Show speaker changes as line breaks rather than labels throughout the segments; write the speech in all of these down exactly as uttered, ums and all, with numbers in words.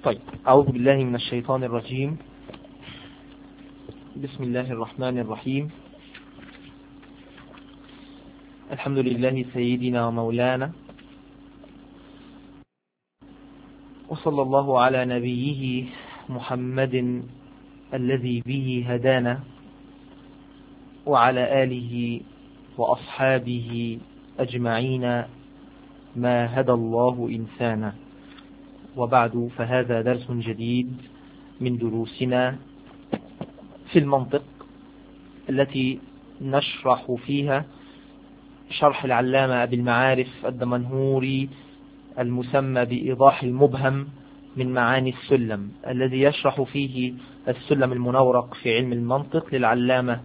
طيب، أعوذ بالله من الشيطان الرجيم. بسم الله الرحمن الرحيم. الحمد لله سيدنا ومولانا، وصلى الله على نبيه محمد الذي به هدانا، وعلى آله وأصحابه أجمعين ما هدى الله إنسانا. وبعد، فهذا درس جديد من دروسنا في المنطق التي نشرح فيها شرح العلامة أبي المعارف الدمنهوري المسمى بإيضاح المبهم من معاني السلم، الذي يشرح فيه السلم المنورق في علم المنطق للعلامة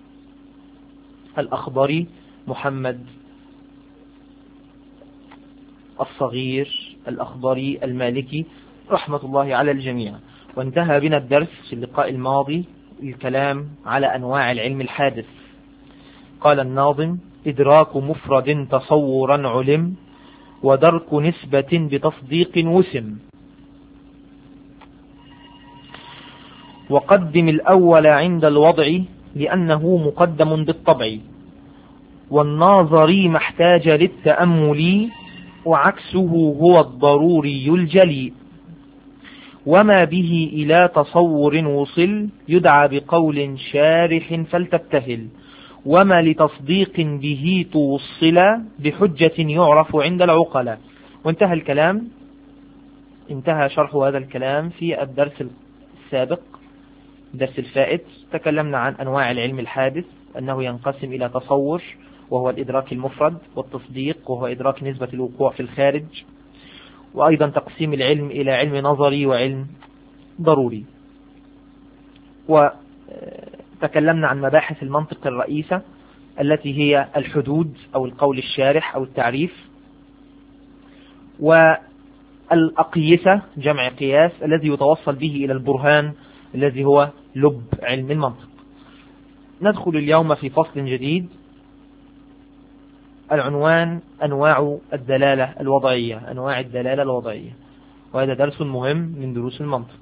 الأخضري محمد الصغير الأخضري المالكي رحمة الله على الجميع. وانتهى بنا الدرس في اللقاء الماضي الكلام على أنواع العلم الحادث. قال الناظم: إدراك مفرد تصورا علم، ودرك نسبة بتصديق وسم، وقدم الأول عند الوضع لأنه مقدم بالطبع، والناظري ما احتاج للتأمل، وعكسه هو الضروري الجلي، وما به إلى تصور وصل يدعى بقول شارح فلتبتهل، وما لتصديق به توصل بحجة يعرف عند العقلاء. وانتهى الكلام انتهى شرح هذا الكلام في الدرس السابق، الدرس الفائت. تكلمنا عن أنواع العلم الحادث، أنه ينقسم إلى تصور وهو الإدراك المفرد، والتصديق وهو إدراك نسبة الوقوع في الخارج، وأيضا تقسيم العلم إلى علم نظري وعلم ضروري. وتكلمنا عن مباحث المنطق الرئيسة التي هي الحدود أو القول الشارح أو التعريف، والأقيسة جمع قياس الذي يتوصل به إلى البرهان الذي هو لب علم المنطق. ندخل اليوم في فصل جديد، العنوان أنواع الدلالة الوضعية أنواع الدلالة الوضعية وهذا درس مهم من دروس المنطق.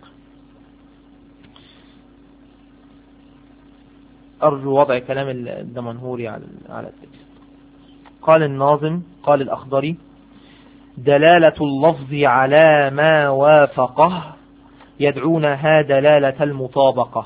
أرجو وضع كلام الدمنهوري على على التكست. قال الناظم، قال الأخضري: دلالة اللفظ على ما وافقه يدعونها دلالة المطابقة،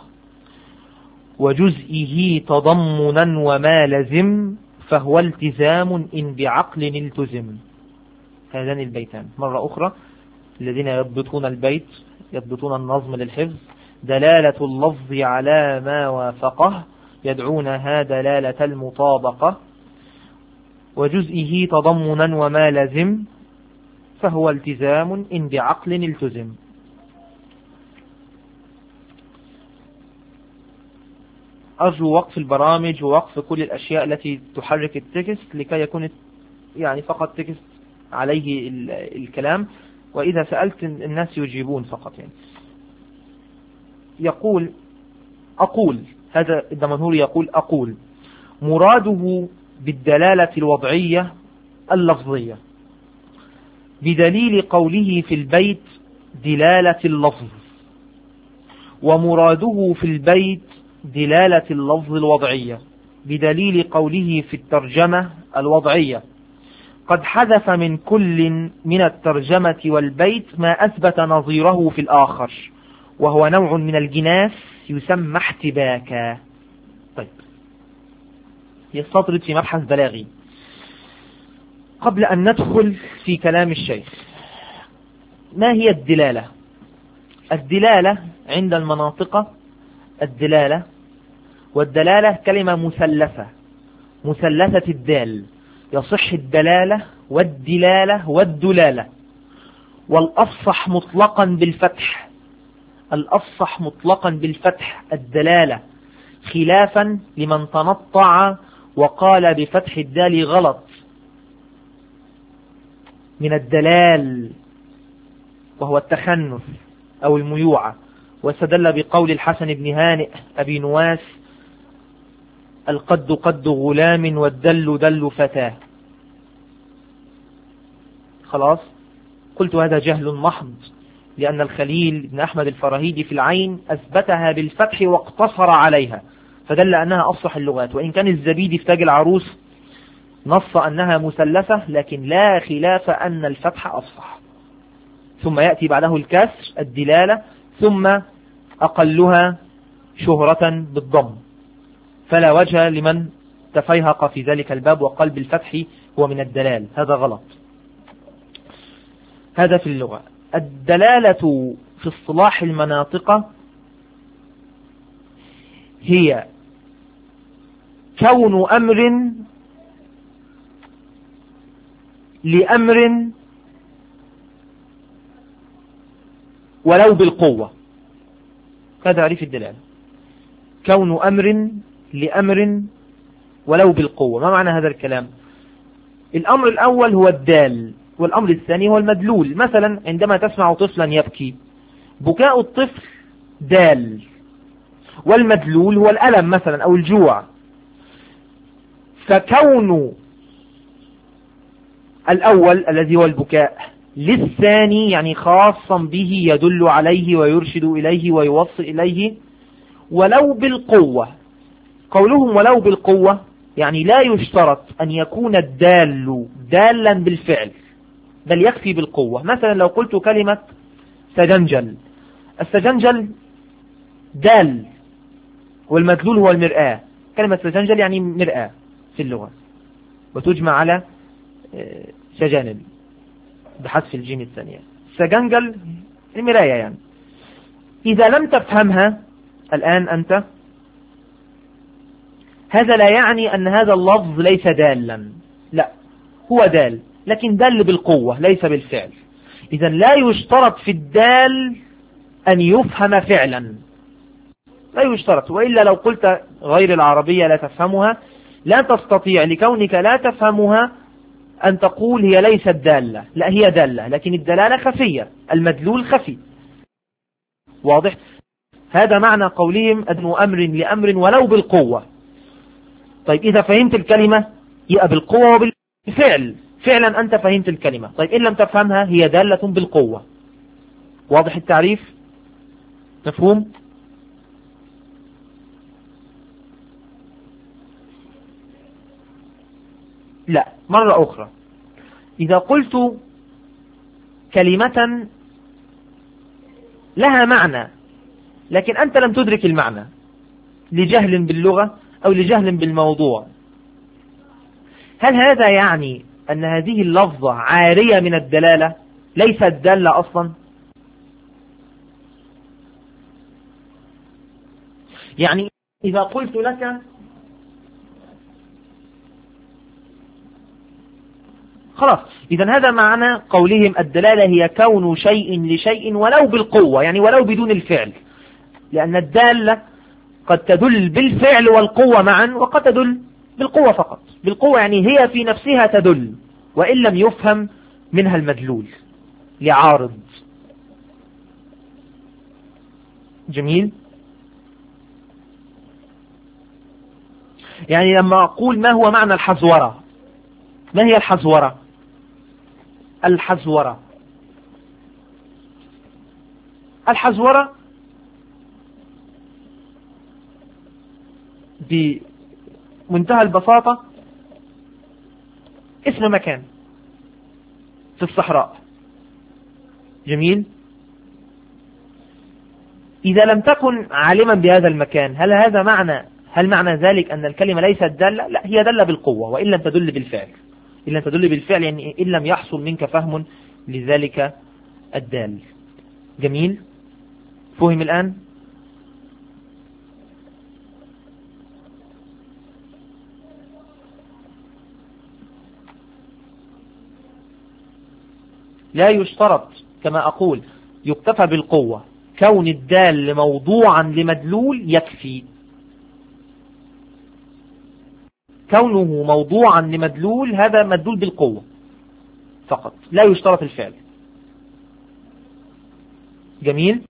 وجزئه تضمنا وما لزم فهو التزام إن بعقل التزم. هذان البيتان مرة أخرى، الذين يضبطون البيت يضبطون النظم للحفظ: دلالة اللفظ على ما وافقه يدعونها دلالة المطابقة، وجزئه تضمنا وما لزم فهو التزام إن بعقل التزم. أرجو وقف البرامج ووقف كل الأشياء التي تحرك التكست لكي يكون يعني فقط تكست عليه الكلام، وإذا سألت الناس يجيبون فقط. يعني يقول أقول هذا الدمنهوري يقول أقول مراده بالدلالة الوضعية اللفظية بدليل قوله في البيت دلالة اللفظ، ومراده في البيت دلالة اللفظ الوضعية بدليل قوله في الترجمة الوضعية. قد حذف من كل من الترجمة والبيت ما أثبت نظيره في الآخر، وهو نوع من الجناس يسمى احتباكا. طيب، يستطرد في مبحث بلاغي. قبل أن ندخل في كلام الشيخ، ما هي الدلالة؟ الدلالة عند المناطق، الدلالة والدلالة كلمة مثلثة مثلثة الدال، يصح الدلالة والدلالة والدلالة، والأفصح مطلقا بالفتح الأفصح مطلقا بالفتح الدلالة، خلافا لمن تنطع وقال بفتح الدال غلط من الدلال وهو التخنث أو الميوعة، واستدل بقول الحسن بن هانئ أبي نواس: القد قد غلام والدل دل فتاه. خلاص، قلت هذا جهل محض لأن الخليل بن أحمد الفراهيدي في العين أثبتها بالفتح واقتصر عليها، فدل أنها أفصح اللغات. وإن كان الزبيدي في تاج العروس نص أنها مثلثة، لكن لا خلاف أن الفتح أفصح. ثم يأتي بعده الكسر الدلالة، ثم أقلها شهرة بالضم، فلا وجه لمن تفيهق في ذلك الباب وقال بالفتح هو من الدلال، هذا غلط. هذا في اللغة. الدلالة في اصطلاح المناطق هي كون أمر لأمر ولو بالقوة. هذا تعريف الدلالة، كون أمر لأمر ولو بالقوة. ما معنى هذا الكلام؟ الأمر الأول هو الدال، والأمر الثاني هو المدلول. مثلا عندما تسمع طفلا يبكي، بكاء الطفل دال، والمدلول هو الألم مثلا أو الجوع. فكون الأول الذي هو البكاء للثاني يعني خاصا به يدل عليه ويرشد إليه ويوصل إليه ولو بالقوة. قولهم ولو بالقوة يعني لا يشترط أن يكون الدال دالا بالفعل، بل يكفي بالقوة. مثلا لو قلت كلمة سجنجل، السجنجل دال والمدلول هو المرآة. كلمة سجنجل يعني مرآة في اللغة، وتجمع على سجانب بحذف الجيم الثانية. سجنجل المراية يعني. إذا لم تفهمها الآن أنت، هذا لا يعني أن هذا اللفظ ليس دالا، لا، هو دال لكن دال بالقوة ليس بالفعل. إذا لا يشترط في الدال أن يفهم فعلا، لا يشترط. وإلا لو قلت غير العربية لا تفهمها، لا تستطيع لكونك لا تفهمها أن تقول هي ليست دالة، لا هي دالة، لكن الدلالة خفية، المدلول خفي. واضح؟ هذا معنى قولهم أدنو أمر لأمر ولو بالقوة. طيب إذا فهمت الكلمة يبقى بالقوة وبالفعل، فعلا أنت فهمت الكلمة. طيب إن لم تفهمها هي دالة بالقوة. واضح التعريف؟ مفهوم؟ لا، مرة أخرى. إذا قلت كلمة لها معنى لكن أنت لم تدرك المعنى لجهل باللغة أو لجهل بالموضوع، هل هذا يعني أن هذه اللفظة عارية من الدلالة ليست دالة أصلا؟ يعني إذا قلت لك خلاص، إذا هذا معنى قولهم الدلالة هي كون شيء لشيء ولو بالقوة، يعني ولو بدون الفعل، لأن الدالة قد تدل بالفعل والقوة معا، وقد تدل بالقوة فقط. بالقوة يعني هي في نفسها تدل وإن لم يفهم منها المدلول لعارض. جميل. يعني لما أقول ما هو معنى الحزورة، ما هي الحزورة؟ الحزورة الحزورة بمنتهى البساطة اسم مكان في الصحراء. جميل. إذا لم تكن عالما بهذا المكان، هل هذا معنى هل معنى ذلك أن الكلمة ليست دالة؟ لا، هي دالة بالقوة وإن لم تدل بالفعل. إن لم تدل بالفعل يعني إن لم يحصل منك فهم لذلك الدال. جميل. فهم الآن؟ لا يشترط كما أقول يكتفى بالقوة، كون الدال موضوعا لمدلول يكفي. كونه موضوعا لمدلول هذا مدلول بالقوة فقط، لا يشترط الفعل. جميل.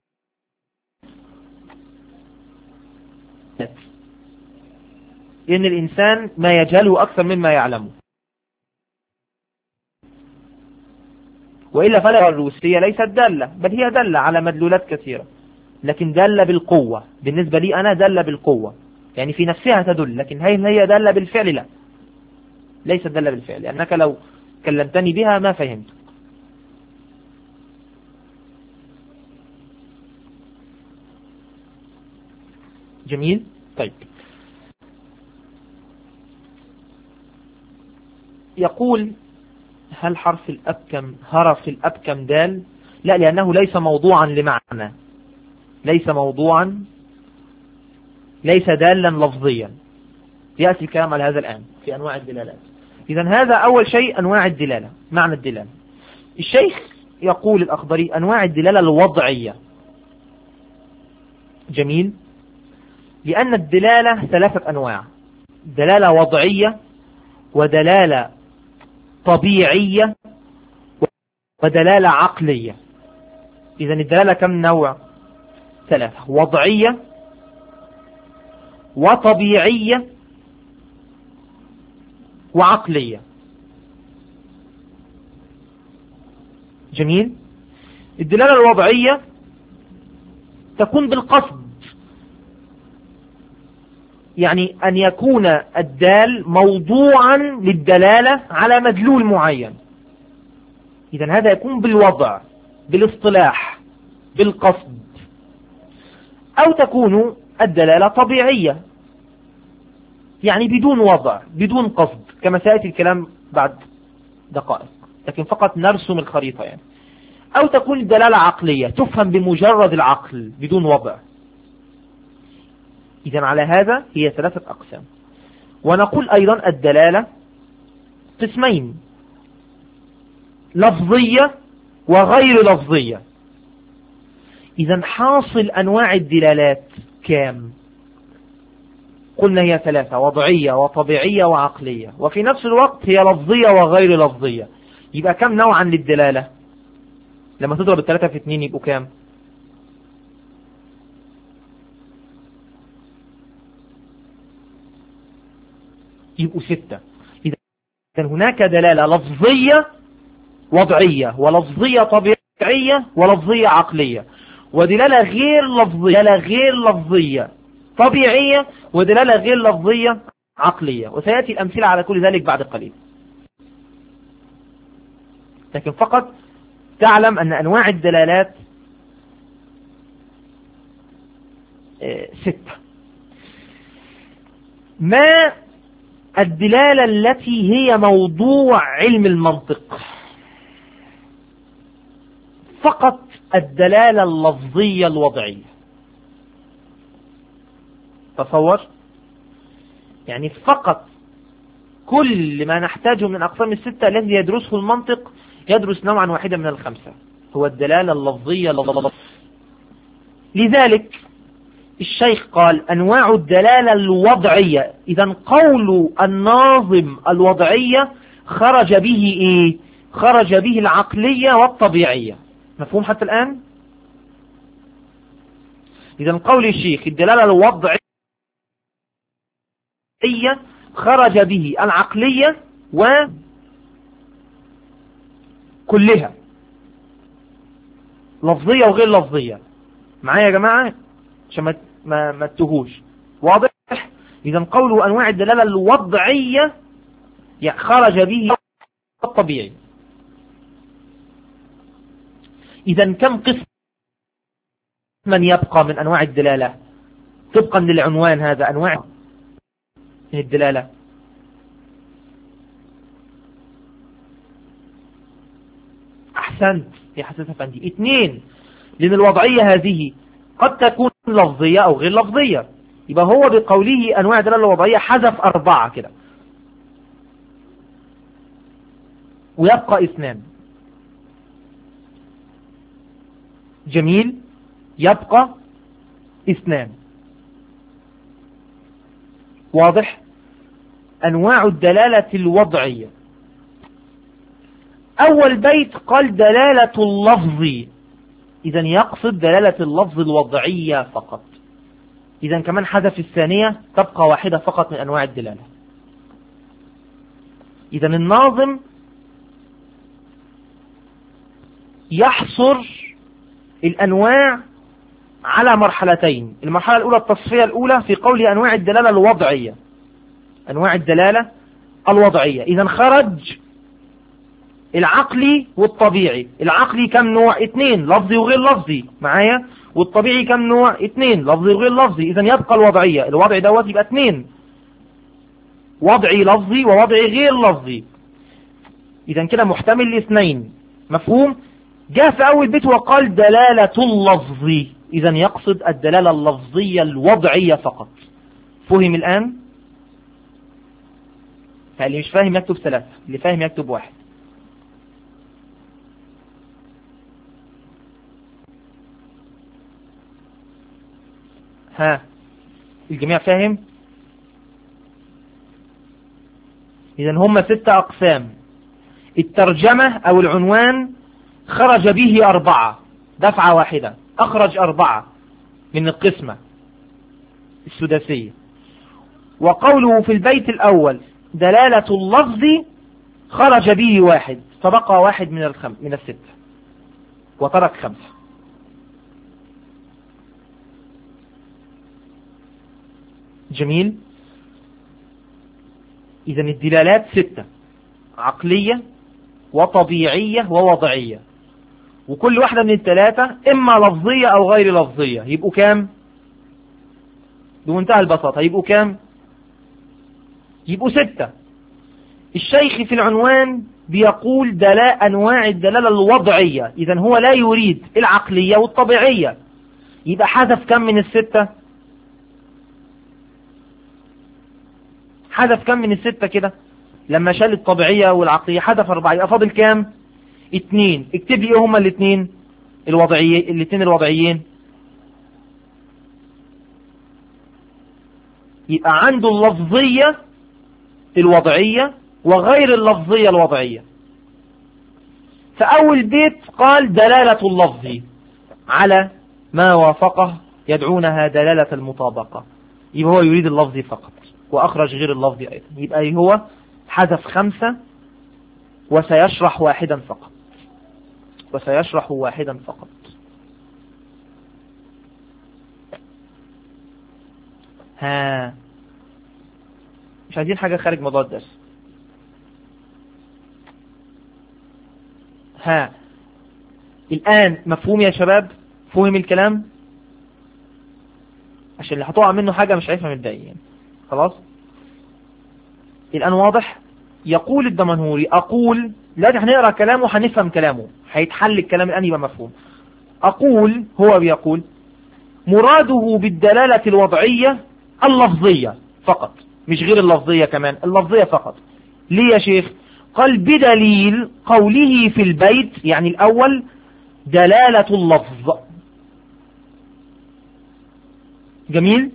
إن الإنسان ما يجهله أكثر مما يعلمه، وإلا فلا الروسية ليست دالة، بل هي دالة على مدلولات كثيرة، لكن دالة بالقوة. بالنسبة لي أنا دالة بالقوة، يعني في نفسها تدل، لكن هل هي دالة بالفعل؟ لا، ليست دالة بالفعل، لأنك لو كلمتني بها ما فهمت. جميل. طيب، يقول هل حرف الأبكم هرف الأبكم دال؟ لا، لأنه ليس موضوعا لمعنى، ليس موضوعا، ليس دالا لفظيا. يأتي الكلام على هذا الآن في أنواع الدلالات. إذا هذا أول شيء، أنواع الدلالة، معنى الدلالة. الشيخ يقول الأخضري أنواع الدلالة الوضعية. جميل. لأن الدلالة ثلاثة أنواع: دلالة وضعية، ودلالة طبيعية، ودلالة عقلية. إذن الدلالة كم نوع؟ ثلاثة: وضعية، وطبيعية، وعقلية. جميل. الدلالة الوضعية تكون بالقصد، يعني أن يكون الدال موضوعا للدلالة على مدلول معين. إذن هذا يكون بالوضع، بالاصطلاح، بالقصد. أو تكون الدلالة طبيعية، يعني بدون وضع، بدون قصد، كما سيأتي الكلام بعد دقائق، لكن فقط نرسم الخريطة يعني. أو تكون الدلالة عقلية، تفهم بمجرد العقل بدون وضع. إذن على هذا هي ثلاثة أقسام. ونقول أيضا الدلالة قسمين: لفظية وغير لفظية. إذن حاصل أنواع الدلالات كام؟ قلنا هي ثلاثة: وضعية، وطبيعية، وعقلية، وفي نفس الوقت هي لفظية وغير لفظية. يبقى كم نوعا للدلالة؟ لما تضرب الثلاثة في اثنين يبقوا كام؟ يبقوا ستة. إذا هناك دلالة لفظية وضعية، ولفظية طبيعية، ولفظية عقلية، ودلالة غير لفظية، دلالة غير لفظية طبيعية، ودلالة غير لفظية عقلية. وسيأتي الأمثلة على كل ذلك بعد قليل، لكن فقط تعلم أن أنواع الدلالات ستة. ما الدلالة التي هي موضوع علم المنطق؟ فقط الدلالة اللفظية الوضعية. تصور، يعني فقط كل ما نحتاجه من أقسام الستة الذي يدرسه المنطق يدرس نوعا واحدا من الخمسة، هو الدلالة اللفظية اللفظية. لذلك الشيخ قال أنواع الدلالة الوضعية. إذا قول الناظم الوضعية خرج به إيه؟ خرج به العقلية والطبيعية. مفهوم حتى الآن؟ إذا قول الشيخ الدلالة الوضعية خرج به العقلية وكلها، لفظية وغير لفظية. معايا يا جماعة عشان ما ما, ما تتوهوش؟ واضح؟ إذا قول أنواع الدلالة الوضعية خرج به الطبيعي. إذا كم قسم من يبقى من أنواع الدلالة طبقا للعنوان هذا؟ أنواع من الدلالة أحسنت يا حسن فندي، اثنين. لأن الوضعية هذه قد تكون لفظية أو غير لفظية. يبقى هو بقوله أنواع الدلالة الوضعية حذف أربعة كده، ويبقى اثنان. جميل، يبقى اثنان. واضح؟ أنواع الدلالة الوضعية. أول بيت قال دلالة اللفظ، إذا يقصد دلالة اللفظ الوضعية فقط. إذا كمان حذف الثانية، تبقى واحدة فقط من أنواع الدلالة. إذا الناظم يحصر الأنواع على مرحلتين. المرحلة الأولى التصفية الأولى في قول أنواع الدلالة الوضعية، أنواع الدلالة الوضعية. إذا خرج العقلي والطبيعي. العقلي كم نوع؟ اثنين، لفظي وغير لفظي معايا. والطبيعي كم نوع؟ اثنين، لفظي وغير لفظي. إذا يبقى الوضعية. الوضعي دوت يبقى اثنين، وضعي لفظي ووضعي غير لفظي. إذا كده محتمل لاثنين. مفهوم؟ جاء في أول بيت وقال دلالة اللفظ، إذا يقصد الدلالة اللفظية الوضعية فقط. فهم الآن؟ فاللي مش فاهم يكتب ثلاثة، اللي فاهم يكتب واحد. ها، الجميع فاهم؟ إذا هم ستة أقسام. الترجمة أو العنوان خرج به أربعة، دفعة واحدة أخرج أربعة من القسمة السداسية. وقوله في البيت الأول دلالة اللفظ خرج به واحد، فبقى واحد من الخم من الستة وترك خمسة. جميل. إذا الدلالات ستة، عقلية وطبيعية ووضعية، وكل واحدة من الثلاثة إما لفظية أو غير لفظية. يبقوا كام؟ بمنتهى البساطة يبقوا كام؟ يبقوا ستة. الشيخ في العنوان بيقول دلاء أنواع الدلالة الوضعية، إذا هو لا يريد العقلية والطبيعية. يبقى حذف كم من الستة؟ حذف كم من الستة كده؟ لما شال الطبيعية والعقلية حذف أربعة، يبقى فاضل كام؟ اتنين. اكتب لي ايه هما الاثنين الوضعيين؟ الاثنين الوضعيين يبقى عنده اللفظية الوضعية وغير اللفظية الوضعية. فأول بيت قال دلالة اللفظ على ما وافقه يدعونها دلالة المطابقة، يبقى هو يريد اللفظ فقط وأخرج غير اللفظ أيضا. يبقى هو حذف خمسة وسيشرح واحدا فقط، وسيشرح واحدا فقط. ها، مش عايزين حاجة خارج موضوع الدرس. ها، الآن مفهوم يا شباب؟ فهم الكلام؟ عشان اللي هتقع منه حاجة مش هيفهم الباقي. خلاص الآن واضح؟ يقول الدمنهوري، أقول لا هنقرأ كلامه هنفهم كلامه، هيتحل الكلام الآن يبقى مفهوم. أقول، هو بيقول مراده بالدلالة الوضعية اللفظية فقط، مش غير اللفظية كمان، اللفظية فقط. ليه يا شيخ؟ قال بدليل قوله في البيت، يعني الأول دلالة اللفظ. جميل.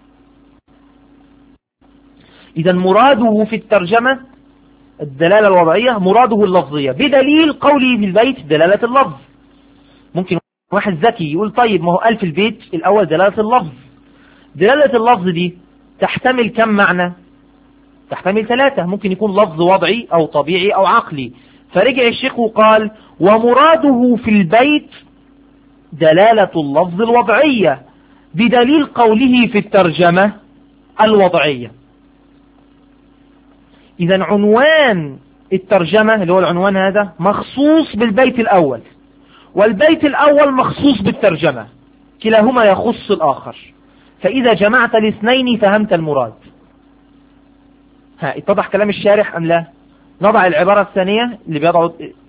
إذا مراده في الترجمة الدلالة الوضعية، مراده اللفظية بدليل قوله في البيت دلالة اللفظ. ممكن واحد ذكي يقول طيب ما هو قال في البيت الأول دلالة اللفظ، دلالة اللفظ دي تحتمل كم معنى؟ تحتمل ثلاثة، ممكن يكون لفظ وضعي أو طبيعي أو عقلي. فرجع الشيخ وقال ومراده في البيت دلالة اللفظ الوضعية بدليل قوله في الترجمة الوضعية. إذا عنوان الترجمة اللي هو العنوان هذا مخصوص بالبيت الأول، والبيت الأول مخصوص بالترجمة، كلاهما يخص الآخر. فإذا جمعت الاثنين فهمت المراد. ها، اتضح كلام الشارح أم لا؟ نضع العبارة الثانية اللي بيضع،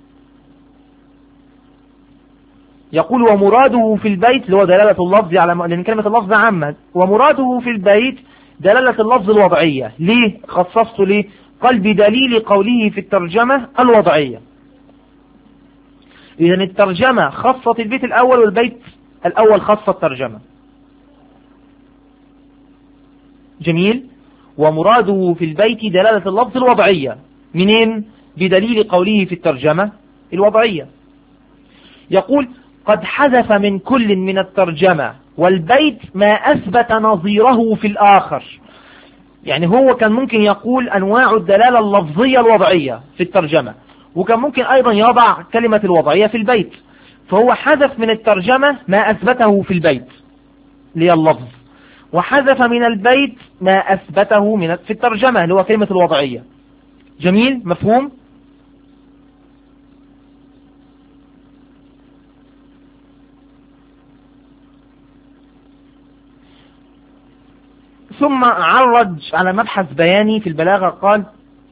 يقول ومراده في البيت اللي هو دلالة اللفظ على، لأن كلمة اللفظ عامة، ومراده في البيت دلالة اللفظ الوضعية. ليه خصصته؟ ليه؟ قال بدليل قوله في الترجمة الوضعية. إذن الترجمة خصت البيت الأول والبيت الأول خص الترجمة. جميل. ومراده في البيت دلالة اللفظ الوضعية منين؟ بدليل قوله في الترجمة الوضعية. يقول قد حذف من كل من الترجمة والبيت ما أثبت نظيره في الآخر. يعني هو كان ممكن يقول أنواع الدلالة اللفظية الوضعية في الترجمة، وكان ممكن أيضا يضع كلمة الوضعية في البيت، فهو حذف من الترجمة ما أثبته في البيت اللي اللفظ، وحذف من البيت ما أثبته من في الترجمة اللي هو كلمة الوضعية. جميل، مفهوم؟ ثم عرج على مبحث بياني في البلاغة، قال: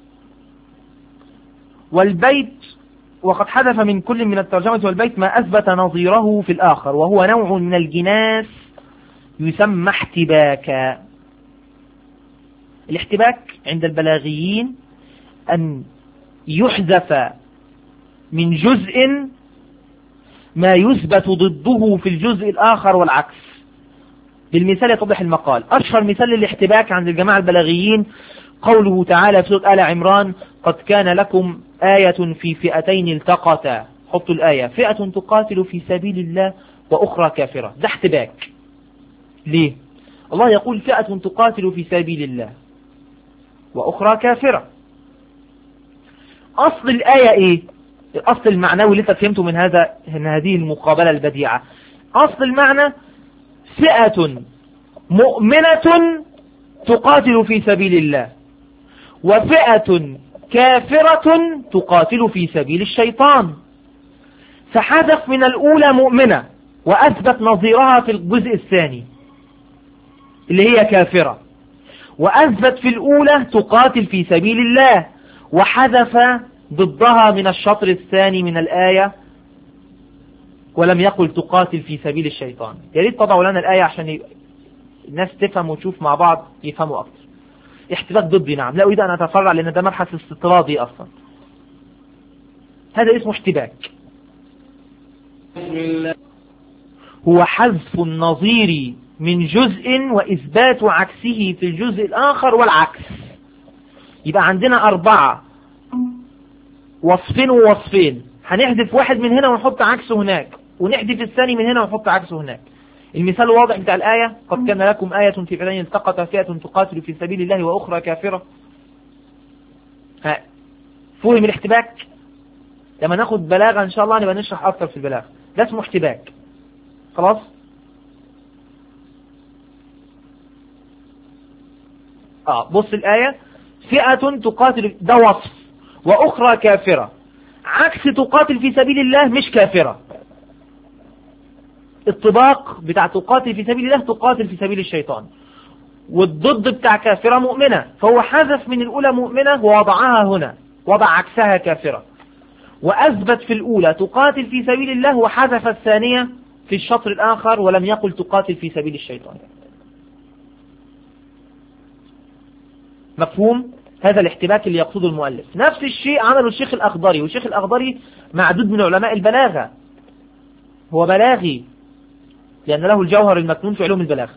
والبيت وقد حذف من كل من الترجمة والبيت ما أثبت نظيره في الآخر، وهو نوع من الجناس يسمى احتباكا. الاحتباك عند البلاغيين أن يحذف من جزء ما يثبت ضده في الجزء الآخر والعكس. بالمثال يتضح المقال. أشهر مثال للاحتباك عند الجماعة البلاغيين قوله تعالى في سورة آل عمران: قد كان لكم آية في فئتين التقتا. حطوا الآية: فئة تقاتل في سبيل الله وأخرى كافرة. ده احتباك. ليه؟ الله يقول فئة تقاتل في سبيل الله وأخرى كافرة. أصل الآية إيه؟ الأصل المعنوي اللي فهمته من هذا من هذه المقابلة البديعة. أصل المعنى: فئة مؤمنة تقاتل في سبيل الله، وفئة كافرة تقاتل في سبيل الشيطان. فحذف من الأولى مؤمنة وأثبت نظيرها في الجزء الثاني اللي هي كافرة، وأثبت في الأولى تقاتل في سبيل الله، وحذف ضدها من الشطر الثاني من الآية ولم يقل تقاتل في سبيل الشيطان. يا ريت تضعوا لنا الآية عشان الناس تفهم وتشوف مع بعض يفهموا أكثر. احتباك ضدي، نعم، لا أريد أن أتفرع لأن ده مبحث استطرادي أصلا. هذا اسمه احتباك، هو حذف النظير من جزء وإثبات عكسه في الجزء الآخر والعكس. يبقى عندنا أربعة وصفين ووصفين، هنحذف واحد من هنا ونحط عكسه هناك، ونحذف الثاني من هنا ونحط عكسه هناك. المثال الواضح بتاع الآية: قد كان لكم آية في فئتين التقتا، فئة تقاتل في سبيل الله وأخرى كافرة. ها، فهم الاحتباك؟ لما ناخد بلاغة إن شاء الله نبقى نشرح أكثر في البلاغة. ده اسمه احتباك. خلاص؟ آه بص الآية: فئة تقاتل، ده وصف، وأخرى كافرة. عكس تقاتل في سبيل الله مش كافرة. الطباق بتاع تقاتل في سبيل الله تقاتل في سبيل الشيطان، والضد بتاع كافرة مؤمنة. فهو حذف من الأولى مؤمنة ووضعها هنا، وضع عكسها كافرة، وأثبت في الأولى تقاتل في سبيل الله وحذف الثانية في الشطر الآخر ولم يقل تقاتل في سبيل الشيطان. مفهوم؟ هذا الاحتباك اللي يقصده المؤلف. نفس الشيء عمله الشيخ الأخضري، والشيخ الأخضري معدود من علماء البلاغة، هو بلاغي لأن له الجوهر المكنون في علوم البلاغة.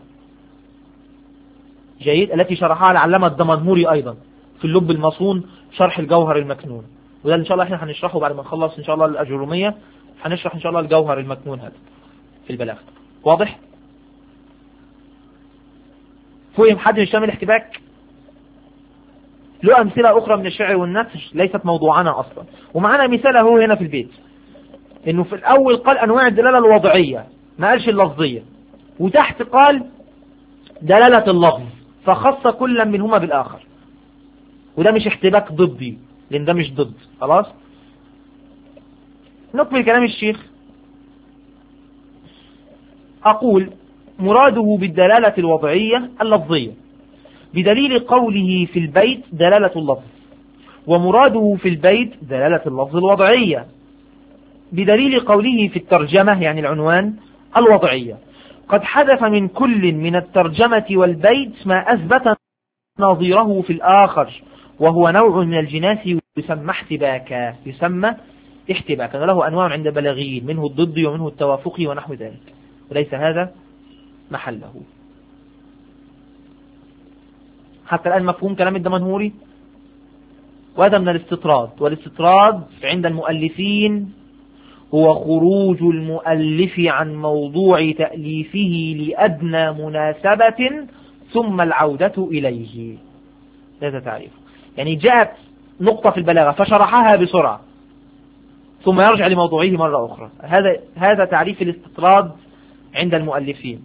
جيد، التي شرحها العلامة الدمنهوري أيضا في اللب المصون شرح الجوهر المكنون، وده إن شاء الله احنا هنشرحه بعد ما نخلص إن شاء الله الأجرومية، هنشرح إن شاء الله الجوهر المكنون هذا في البلاغة. واضح؟ فهم حد من شامل الاحتباك؟ له أمثلة أخرى من الشعر والنثر ليست موضوعنا أصلا، ومعنا مثال هو هنا في البيت، إنه في الأول قال أنواع الدلالة الوضعية ما قالش اللفظية، وتحت قال دلالة اللفظ فخص كل منهما بالآخر. وده مش احتباك ضدي لأن ده مش ضد. خلاص، نكمل كلام الشيخ. أقول: مراده بالدلالة الوضعية اللفظية بدليل قوله في البيت دلالة اللفظ، ومراده في البيت دلالة اللفظ الوضعية بدليل قوله في الترجمة يعني العنوان الوضعية. قد حذف من كل من الترجمة والبيت ما أثبت نظيره في الآخر، وهو نوع من الجناس يسمى احتباكا. يسمى احتباكا، له أنواع عند البلاغيين، منه الضدي ومنه التوافقي ونحو ذلك، وليس هذا محله. حتى الآن مفهوم كلام الدمنهوري؟ وهذا من الاستطراد، والاستطراد عند المؤلفين هو خروج المؤلف عن موضوع تأليفه لأدنى مناسبة ثم العودة إليه. هذا تعريف، يعني جاءت نقطة في البلاغة فشرحها بسرعة ثم يرجع لموضوعه مرة أخرى. هذا هذا تعريف الاستطراد عند المؤلفين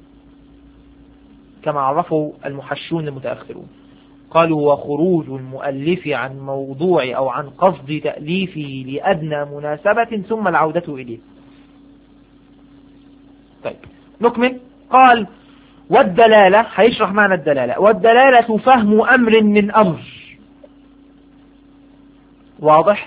كما عرفوا المحشون المتأخرون. قالوا: وخروج المؤلف عن موضوع أو عن قصد تأليفه لأدنى مناسبة ثم العودة إليه. طيب نكمل. قال: والدلالة، هيشرح معنى الدلالة. والدلالة فهم أمر من أمر. واضح؟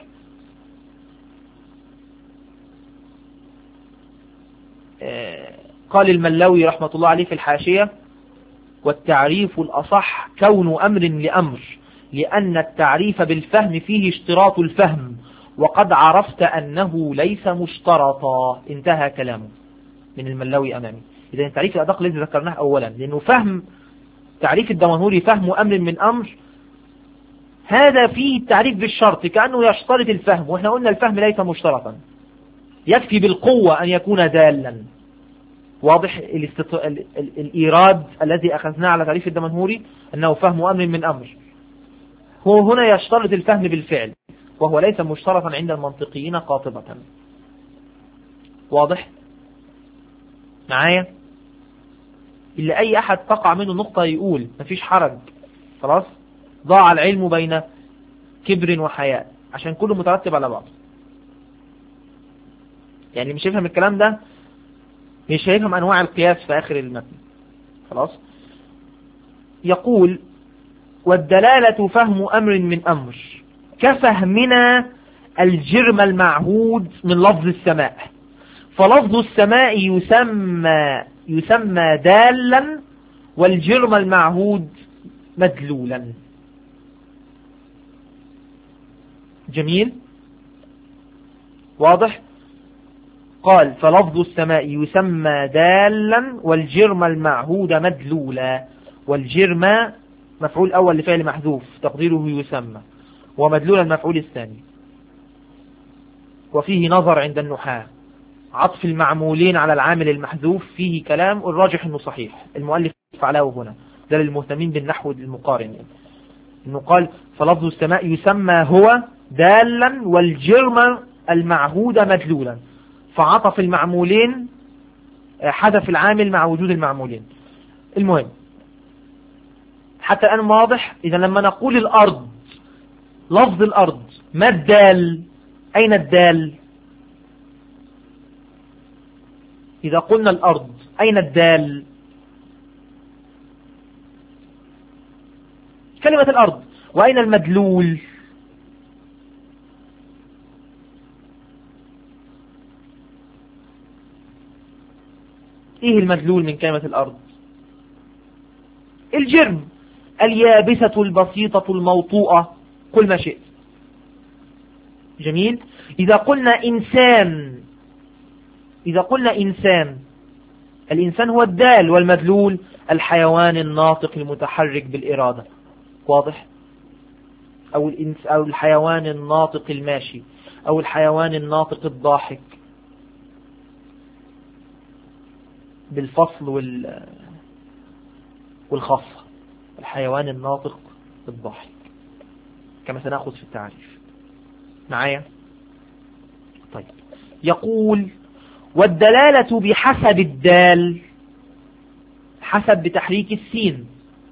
آه قال الملوي رحمة الله عليه في الحاشية: والتعريف الأصح كون أمر لأمر، لأن التعريف بالفهم فيه اشتراط الفهم، وقد عرفت أنه ليس مشترطا. انتهى كلامه من الملوي أمامي. إذا التعريف الأدق الذي ذكرناه أولا، لأنه فهم تعريف الدمنهوري فهم أمر من أمر، هذا فيه التعريف بالشرط كأنه يشترط الفهم، وإحنا قلنا الفهم ليس مشترطا، يكفي بالقوة أن يكون دالا. واضح الاستط... ال... ال... الإيراد الذي أخذناه على تعريف الدمنهوري أنه فهم أمر من أمر، هو هنا يشترط الفهم بالفعل، وهو ليس مشترطا عند المنطقيين قاطبة. واضح معايا؟ إلا أي أحد تقع منه نقطة يقول مفيش حرج، خلاص ضاع العلم بين كبر وحياء، عشان كله مترتب على بعض. يعني مش يفهم الكلام ده مش هيفهم أنواع القياس في آخر المتن. خلاص. يقول: والدلالة فهم أمر من أمر، كفهمنا الجرم المعهود من لفظ السماء، فلفظ السماء يسمى يسمى دالا، والجرم المعهود مدلولا. جميل. واضح. قال: فلفظ السماء يسمى دالا، والجرم المعهود مدلولا. والجرم مفعول أول لفعل محذوف تقديره يسمى، ومدلولا المفعول الثاني. وفيه نظر عند النحاة، عطف المعمولين على العامل المحذوف فيه كلام، الراجح انه صحيح، المؤلف فعله هنا، ده للمهتمين بالنحو المقارن، انه قال: فلفظ السماء يسمى هو دالا، والجرم المعهود مدلولا، فعطف المعمولين حذف العامل مع وجود المعمولين. المهم حتى الآن واضح. إذا لما نقول الأرض، لفظ الأرض ما الدال؟ أين الدال؟ إذا قلنا الأرض أين الدال؟ كلمة الأرض. وأين المدلول؟ إيه المدلول من كلمة الأرض؟ الجرم، اليابسة البسيطة الموطوءة، قل ما شئت. جميل. إذا قلنا إنسان، إذا قلنا إنسان، الإنسان هو الدال، والمدلول الحيوان الناطق المتحرك بالإرادة. واضح؟ أو, الإنس أو الحيوان الناطق الماشي، أو الحيوان الناطق الضاحك بالفصل وال والخاصة، الحيوان الناطق الضاحك كما سنأخذ في التعريف. معايا؟ طيب. يقول: والدلالة بحسب الدال، حسب بتحريك السين،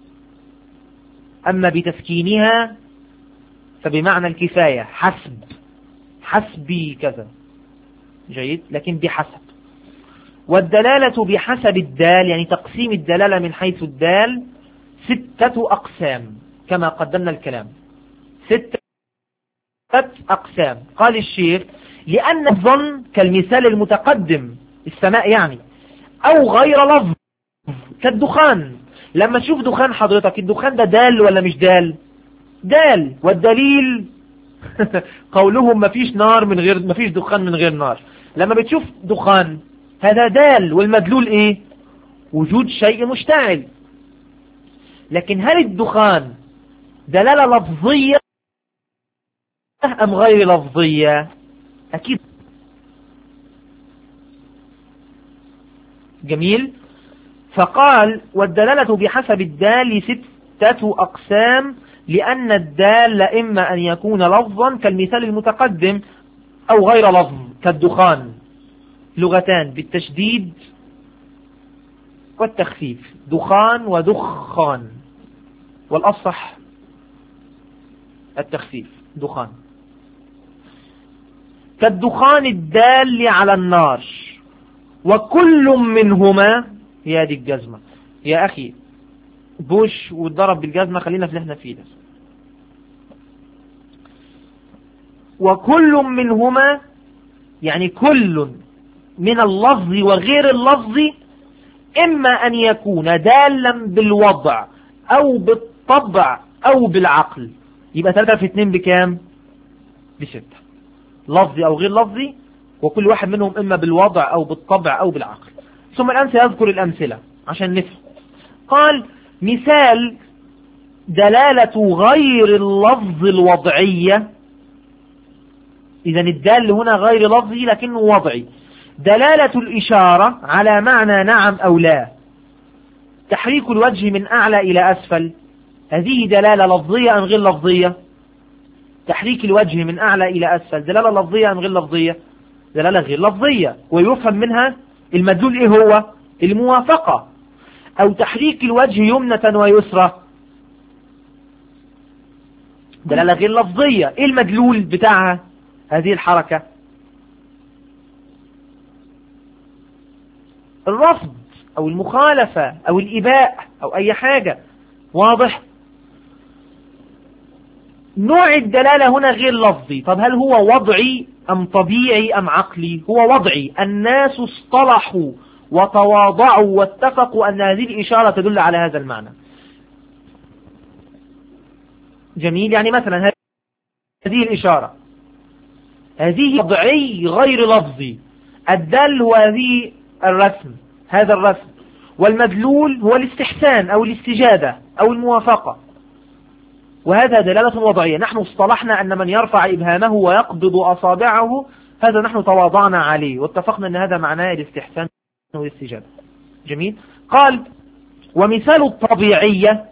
أما بتسكينها فبمعنى الكفاية، حسب، حسبي كذا. جيد. لكن بحسب. والدلالة بحسب الدال يعني تقسيم الدلالة من حيث الدال ستة أقسام كما قدمنا الكلام، ستة أقسام. قال الشيخ: لأن الظن كالمثال المتقدم، السماء يعني، أو غير لفظ كالدخان. لما تشوف دخان حضرتك، الدخان ده دال ولا مش دال؟ دال. والدليل قولهم مفيش نار من غير مفيش دخان من غير نار. لما بتشوف دخان هذا دال، والمدلول ايه؟ وجود شيء مشتعل. لكن هل الدخان دلالة لفظية أم غير لفظية؟ أكيد. جميل. فقال: والدلالة بحسب الدال ستة أقسام، لأن الدال إما أن يكون لفظا كالمثال المتقدم، أو غير لفظ كالدخان، لغتان بالتشديد والتخفيف، دخان ودخان، والأصح التخفيف دخان. كالدخان الدال على النار، وكل منهما، هي هذه الجزمة يا أخي بوش واتضرب بالجزمة، خلينا في اللي احنا فيه ده. وكل منهما يعني كل من اللفظ وغير اللفظ إما أن يكون دالا بالوضع أو بالطبع أو بالعقل. يبقى ثلاثة في اثنين بكام؟ بستة، لفظي أو غير لفظي، وكل واحد منهم إما بالوضع أو بالطبع أو بالعقل. ثم الآن سيذكر الأمثلة عشان نفهم. قال مثال دلالة غير اللفظ الوضعية، إذا الدال هنا غير لفظي لكنه وضعي. دلالة الإشارة على معنى نعم أو لا، تحريك الوجه من أعلى إلى أسفل، هذه دلالة لفظية أم غير لفظية؟ تحريك الوجه من أعلى إلى أسفل دلالة لفظية أم غير لفظية؟ دلالة غير لفظية، ويفهم منها المدلول إيه هو؟ الموافقة. أو تحريك الوجه يمنة ويسرى، دلالة غير لفظية، إيه المدلول بتاعها؟ هذه الحركة. الرفض أو المخالفة أو الإباء أو أي حاجة، واضح؟ نوع الدلالة هنا غير لفظي. طب هل هو وضعي أم طبيعي أم عقلي؟ هو وضعي، الناس اصطلحوا وتواضعوا واتفقوا أن هذه الإشارة تدل على هذا المعنى. جميل، يعني مثلا هذه الإشارة هذه وضعي غير لفظي، الدل هو هذه الرسم، هذا الرسم، والمدلول هو الاستحسان أو الاستجابة أو الموافقة، وهذا دلالة وضعية. نحن اصطلحنا أن من يرفع إبهامه ويقبض أصابعه هذا نحن تواضعنا عليه واتفقنا أن هذا معناه الاستحسان والاستجابة. جميل. قال ومثال الطبيعية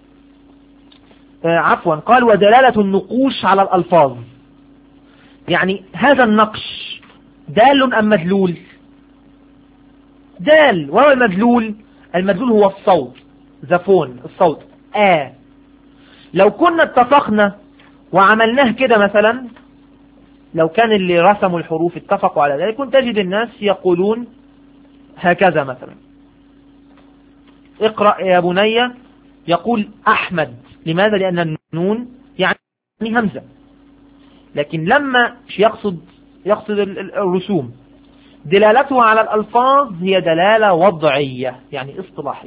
آه عفوا قال ودلالة النقوش على الألفاظ، يعني هذا النقش دال أم مدلول؟ دال. وهو المدلول؟ المدلول هو الصوت، زفون الصوت آ. لو كنا اتفقنا وعملناه كده مثلا، لو كان اللي رسموا الحروف اتفقوا على ذلك، كنت تجد الناس يقولون هكذا مثلا، اقرأ يا بني، يقول أحمد. لماذا؟ لأن النون يعني همزة، لكن لما يقصد يقصد الرسوم دلالته على الألفاظ هي دلالة وضعية يعني اصطلاحية.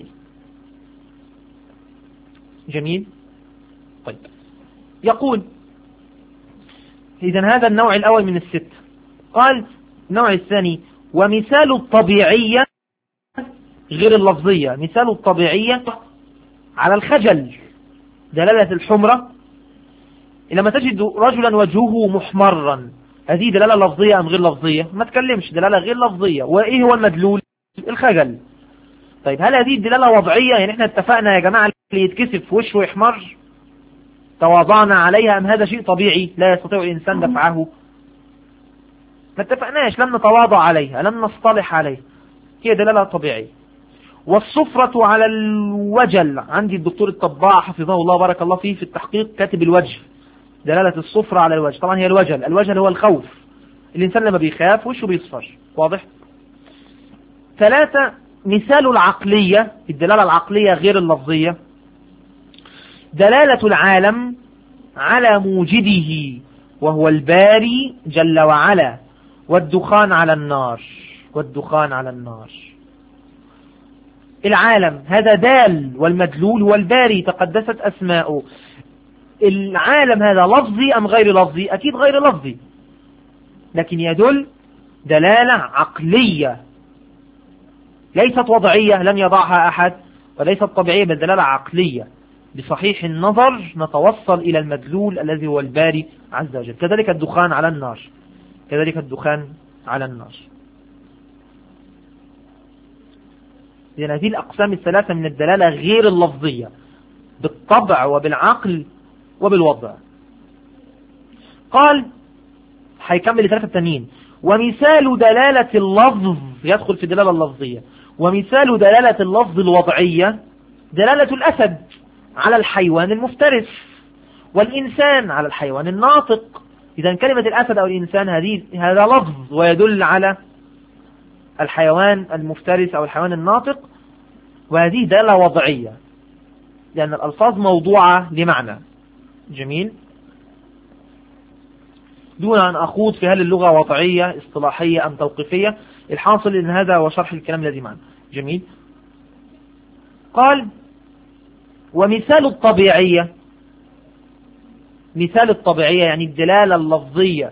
جميل. طيب يقول إذن هذا النوع الأول من الست. قال النوع الثاني ومثال الطبيعية غير اللفظية، مثال الطبيعية على الخجل، دلالة الحمرة. لما تجد رجلا وجهه محمرا، هذه دلالة لفظية أم غير لفظية؟ ما تكلمش، دلالة غير لفظية. وإيه هو المدلول؟ الخجل. طيب هل هذه الدلالة وضعية؟ يعني احنا اتفقنا يا جماعة اللي يتكسف وشه يحمر تواضعنا عليها، أم هذا شيء طبيعي لا يستطيع الإنسان دفعه؟ ما اتفقناش، لم نتواضع عليها، لم نصطلح عليها، هي دلالة طبيعية. والصفرة على الوجل، عندي الدكتور الطباع حفظه الله بارك الله فيه في التحقيق كاتب الوجه، دلالة الصفرة على الوجه، طبعا هي الوجل، الوجل هو الخوف، الإنسان لما بيخاف وشه بيصفر، واضح؟ ثلاثة مثال العقلية، الدلالة العقلية غير اللفظية، دلالة العالم على موجده وهو الباري جل وعلا، والدخان على النار، والدخان على النار. العالم هذا دال، والمدلول هو الباري تقدست أسماؤه. العالم هذا لفظي أم غير لفظي؟ أكيد غير لفظي، لكن يدل دلالة عقلية ليست وضعية لم يضعها أحد، وليست طبيعية بل دلالة عقلية. بصحيح النظر نتوصل إلى المدلول الذي هو الباري عز وجل. كذلك الدخان على النار، كذلك الدخان على النار. لأن هذه الأقسام الثلاثة من الدلالة غير اللفظية بالطبع وبالعقل وبالوضع. قال هيكمل الثلاثة التانيين. ومثال دلالة اللفظ يدخل في الدلالة اللفظية. ومثال دلالة اللفظ الوضعية دلالة الأسد على الحيوان المفترس، والإنسان على الحيوان الناطق. إذا كلمة الأسد أو الإنسان هذه هذا لفظ ويدل على الحيوان المفترس أو الحيوان الناطق، وهذه دلالة وضعية لأن الألفاظ موضوعة لمعنى. جميل. دون أن أخوض في هل اللغة وضعية اصطلاحية أم توقيفية، الحاصل إن هذا هو شرح الكلام الذي معنا. جميل. قال ومثال الطبيعية، مثال الطبيعية يعني الدلالة اللفظية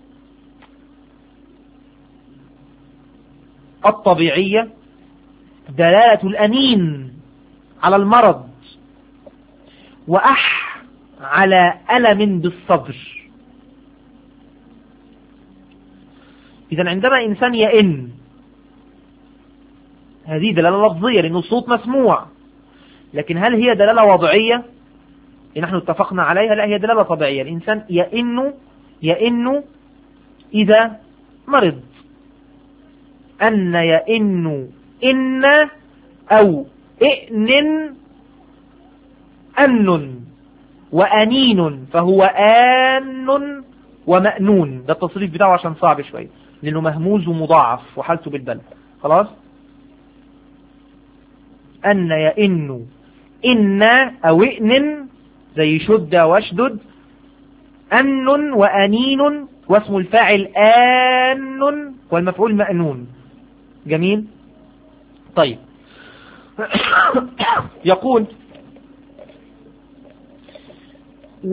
الطبيعية دلالة الأنين على المرض، وأح على ألم بالصدر. إذن عندما إنسان يئن هذه دلالة لفظية لأنه الصوت مسموع، لكن هل هي دلالة وضعية نحن اتفقنا عليها؟ لا، هي دلالة طبيعية. الإنسان يئن يئن إذا مرض. أن يئن إن أو إئن أن وأنين، فهو آن ومأنون. ده التصريف بتاعه عشان صعب شوية لأنه مهموز ومضاعف وحالته بالبلد. خلاص. أن يئن إن أو إئن زي شد واشدد، أن وأنين، واسم الفاعل آن والمفعول مأنون. جميل. طيب. يقول و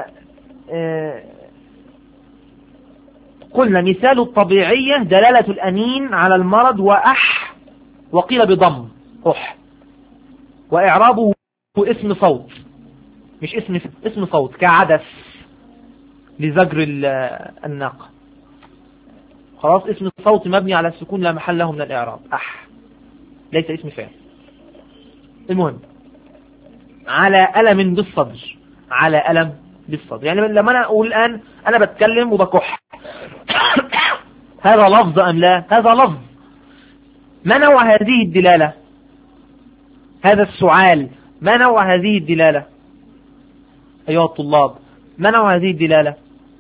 قلنا مثال الطبيعية دلالة الأنين على المرض وأح، وقيل بضم أح، وإعرابه اسم صوت مش اسم اسم صوت كعدس لزجر الناقة. خلاص. اسم صوت مبني على السكون لا محل له من الإعراب. أح ليس اسم فعل. المهم على ألم بالصدر، على ألم بالصدر يعني لما أنا أقول الآن أنا بتكلم وبكح هذا لفظ أم لا؟ هذا لفظ. ما نوع هذه الدلالة؟ هذا السعال ما نوع هذه الدلالة أيها الطلاب؟ ما نوع هذه الدلالة؟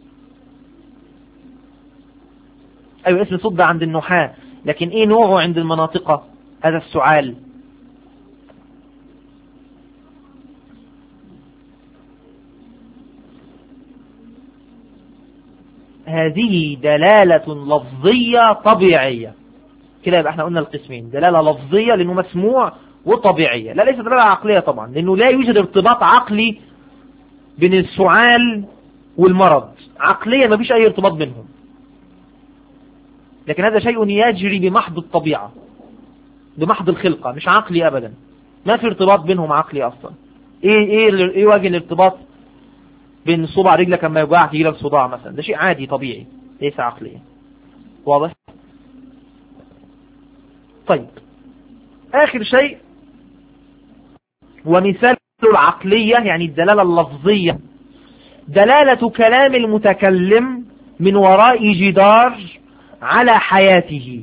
أيوة اسم صد عند النحاة، لكن إيه نوعه عند المناطق؟ هذا السعال هذه دلالة لفظية طبيعية. كده يبقى احنا قلنا القسمين، دلالة لفظية لأنه مسموع، وطبيعية. لا، ليس دلالة عقلية طبعا، لأنه لا يوجد ارتباط عقلي بين السعال والمرض. عقليا ما فيش أي ارتباط بينهم، لكن هذا شيء يجري بمحض الطبيعة، بمحض الخلقة، مش عقلي أبدا. ما في ارتباط بينهم عقلي أصلا. إيه إيه إيه وجه الارتباط بين صبع رجلك لما يوجعك يجي لك صداع مثلا؟ ده شيء عادي طبيعي ليس عقليا. واضح؟ طيب آخر شيء ومثال العقلية يعني الدلالة اللفظية دلالة كلام المتكلم من وراء جدار على حياته،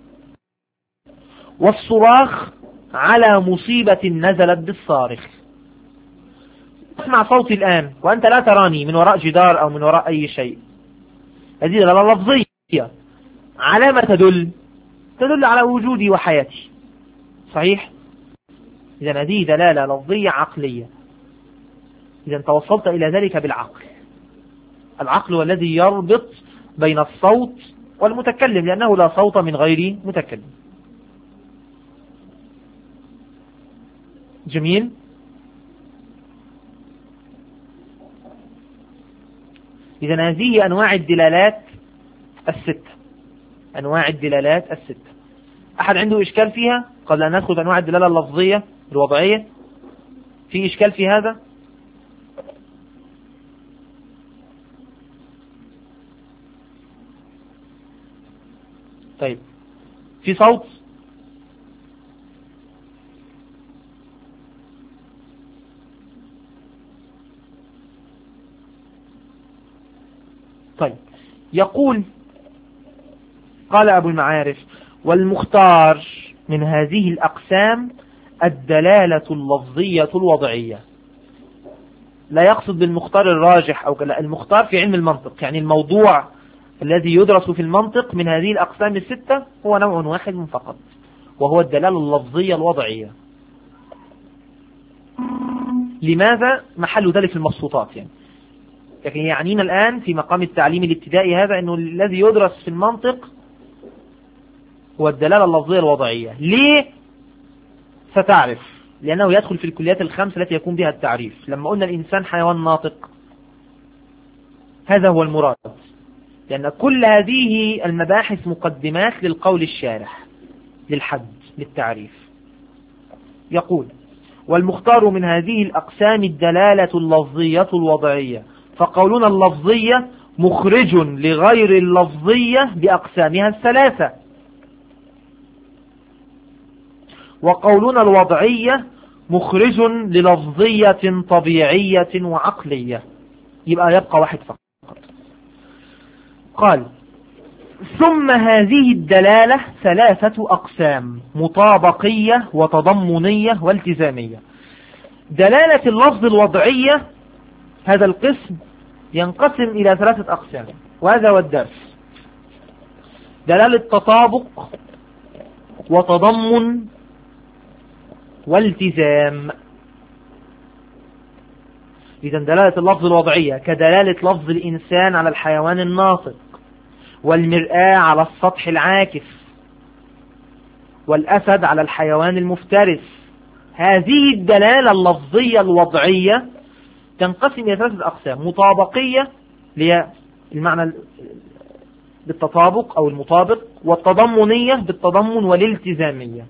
والصراخ على مصيبة نزلت بالصارخ. اسمع صوتي الآن وأنت لا تراني من وراء جدار أو من وراء أي شيء. هذه دلالة لفظية. على ما تدل؟ تدل على وجودي وحياتي. صحيح؟ إذا هذه دلالة لفظية عقلية. إذا توصلت إلى ذلك بالعقل. العقل هو الذي يربط بين الصوت والمتكلم، لأنه لا صوت من غير متكلم. جميل. إذا هذه أنواع الدلالات الستة، أنواع الدلالات الستة. أحد عنده إشكال فيها قبل أن ندخل أنواع الدلالة اللفظية الوضعية؟ في إشكال في هذا؟ طيب في صوت؟ طيب يقول قال أبو المعارف: والمختار من هذه الأقسام الدلالة اللفظية الوضعية. لا يقصد بالمختار الراجح أو كلا، المختار في علم المنطق، يعني الموضوع الذي يدرس في المنطق من هذه الأقسام الستة هو نوع واحد فقط، وهو الدلالة اللفظية الوضعية. لماذا؟ محل ذلك المبسوطات يعني. لكن يعنينا الآن في مقام التعليم الابتدائي هذا أنه الذي يدرس في المنطق هو الدلالة اللفظية الوضعية. ليه؟ ستعرف، لأنه يدخل في الكليات الخمس التي يكون بها التعريف. لما قلنا الإنسان حيوان ناطق هذا هو المراد، لأن كل هذه المباحث مقدمات للقول الشارح للحد للتعريف. يقول: والمختار من هذه الأقسام الدلالة اللفظية الوضعية، فقولنا اللفظية مخرج لغير اللفظية بأقسامها الثلاثة، وقولنا الوضعية مخرج للفظية طبيعية وعقلية. يبقى يبقى واحد فقط. قال: ثم هذه الدلالة ثلاثة أقسام: مطابقية وتضمنية والتزامية. دلالة اللفظ الوضعية هذا القسم ينقسم إلى ثلاثة أقسام، وهذا هو الدرس: دلالة تطابق وتضمن والتزام. إذا دلالة اللفظ الوضعية كدلالة لفظ الإنسان على الحيوان الناطق، والمرآة على السطح العاكف، والأسد على الحيوان المفترس. هذه الدلالة اللفظية الوضعية تنقسم إلى ثلاثة أقسام: مطابقية للمعنى بالتطابق أو المطابق، والتضمنية بالتضمن، والالتزامية.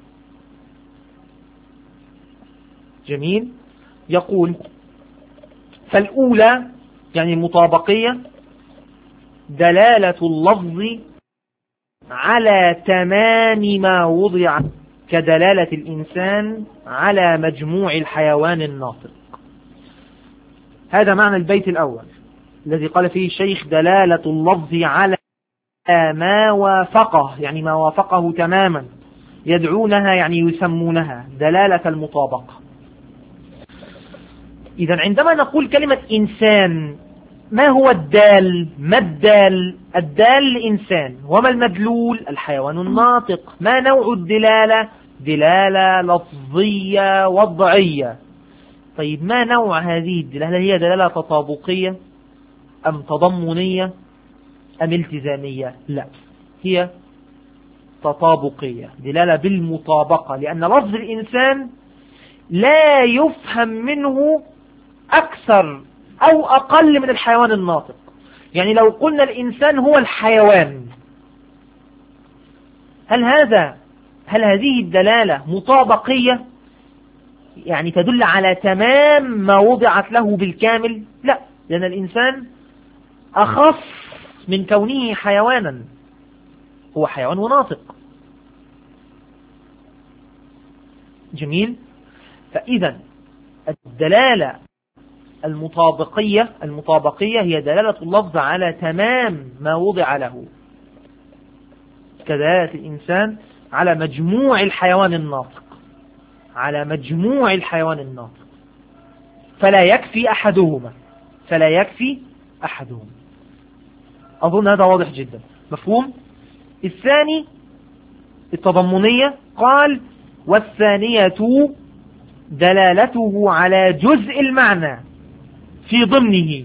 جميل. يقول: فالأولى يعني المطابقية دلالة اللفظ على تمام ما وضع، كدلالة الإنسان على مجموع الحيوان الناطق. هذا معنى البيت الأول الذي قال فيه الشيخ: دلالة اللفظ على ما وافقه، يعني ما وافقه تماما. يدعونها يعني يسمونها دلالة المطابقة. إذا عندما نقول كلمة إنسان، ما هو الدال؟ ما الدال؟ الدال الإنسان. وما المدلول؟ الحيوان الناطق. ما نوع الدلالة؟ دلالة لفظية وضعية. طيب ما نوع هذه الدلالة؟ هي دلالة تطابقية أم تضمنية أم التزامية؟ لا، هي تطابقية، دلالة بالمطابقة، لأن لفظ الإنسان لا يفهم منه أكثر أو أقل من الحيوان الناطق. يعني لو قلنا الإنسان هو الحيوان، هل هذا هل هذه الدلالة مطابقية يعني تدل على تمام ما وضعت له بالكامل؟ لا، لأن الإنسان أخص من كونه حيوانا، هو حيوان وناطق. جميل. فإذا الدلالة المطابقية المطابقية هي دلالة اللفظ على تمام ما وضع له، كدلالة الإنسان على مجموع الحيوان الناطق، على مجموع الحيوان الناطق، فلا يكفي أحدهما فلا يكفي أحدهما. أظن هذا واضح جدا، مفهوم. الثاني التضمنية، قال: والثانية دلالته على جزء المعنى في ضمنه.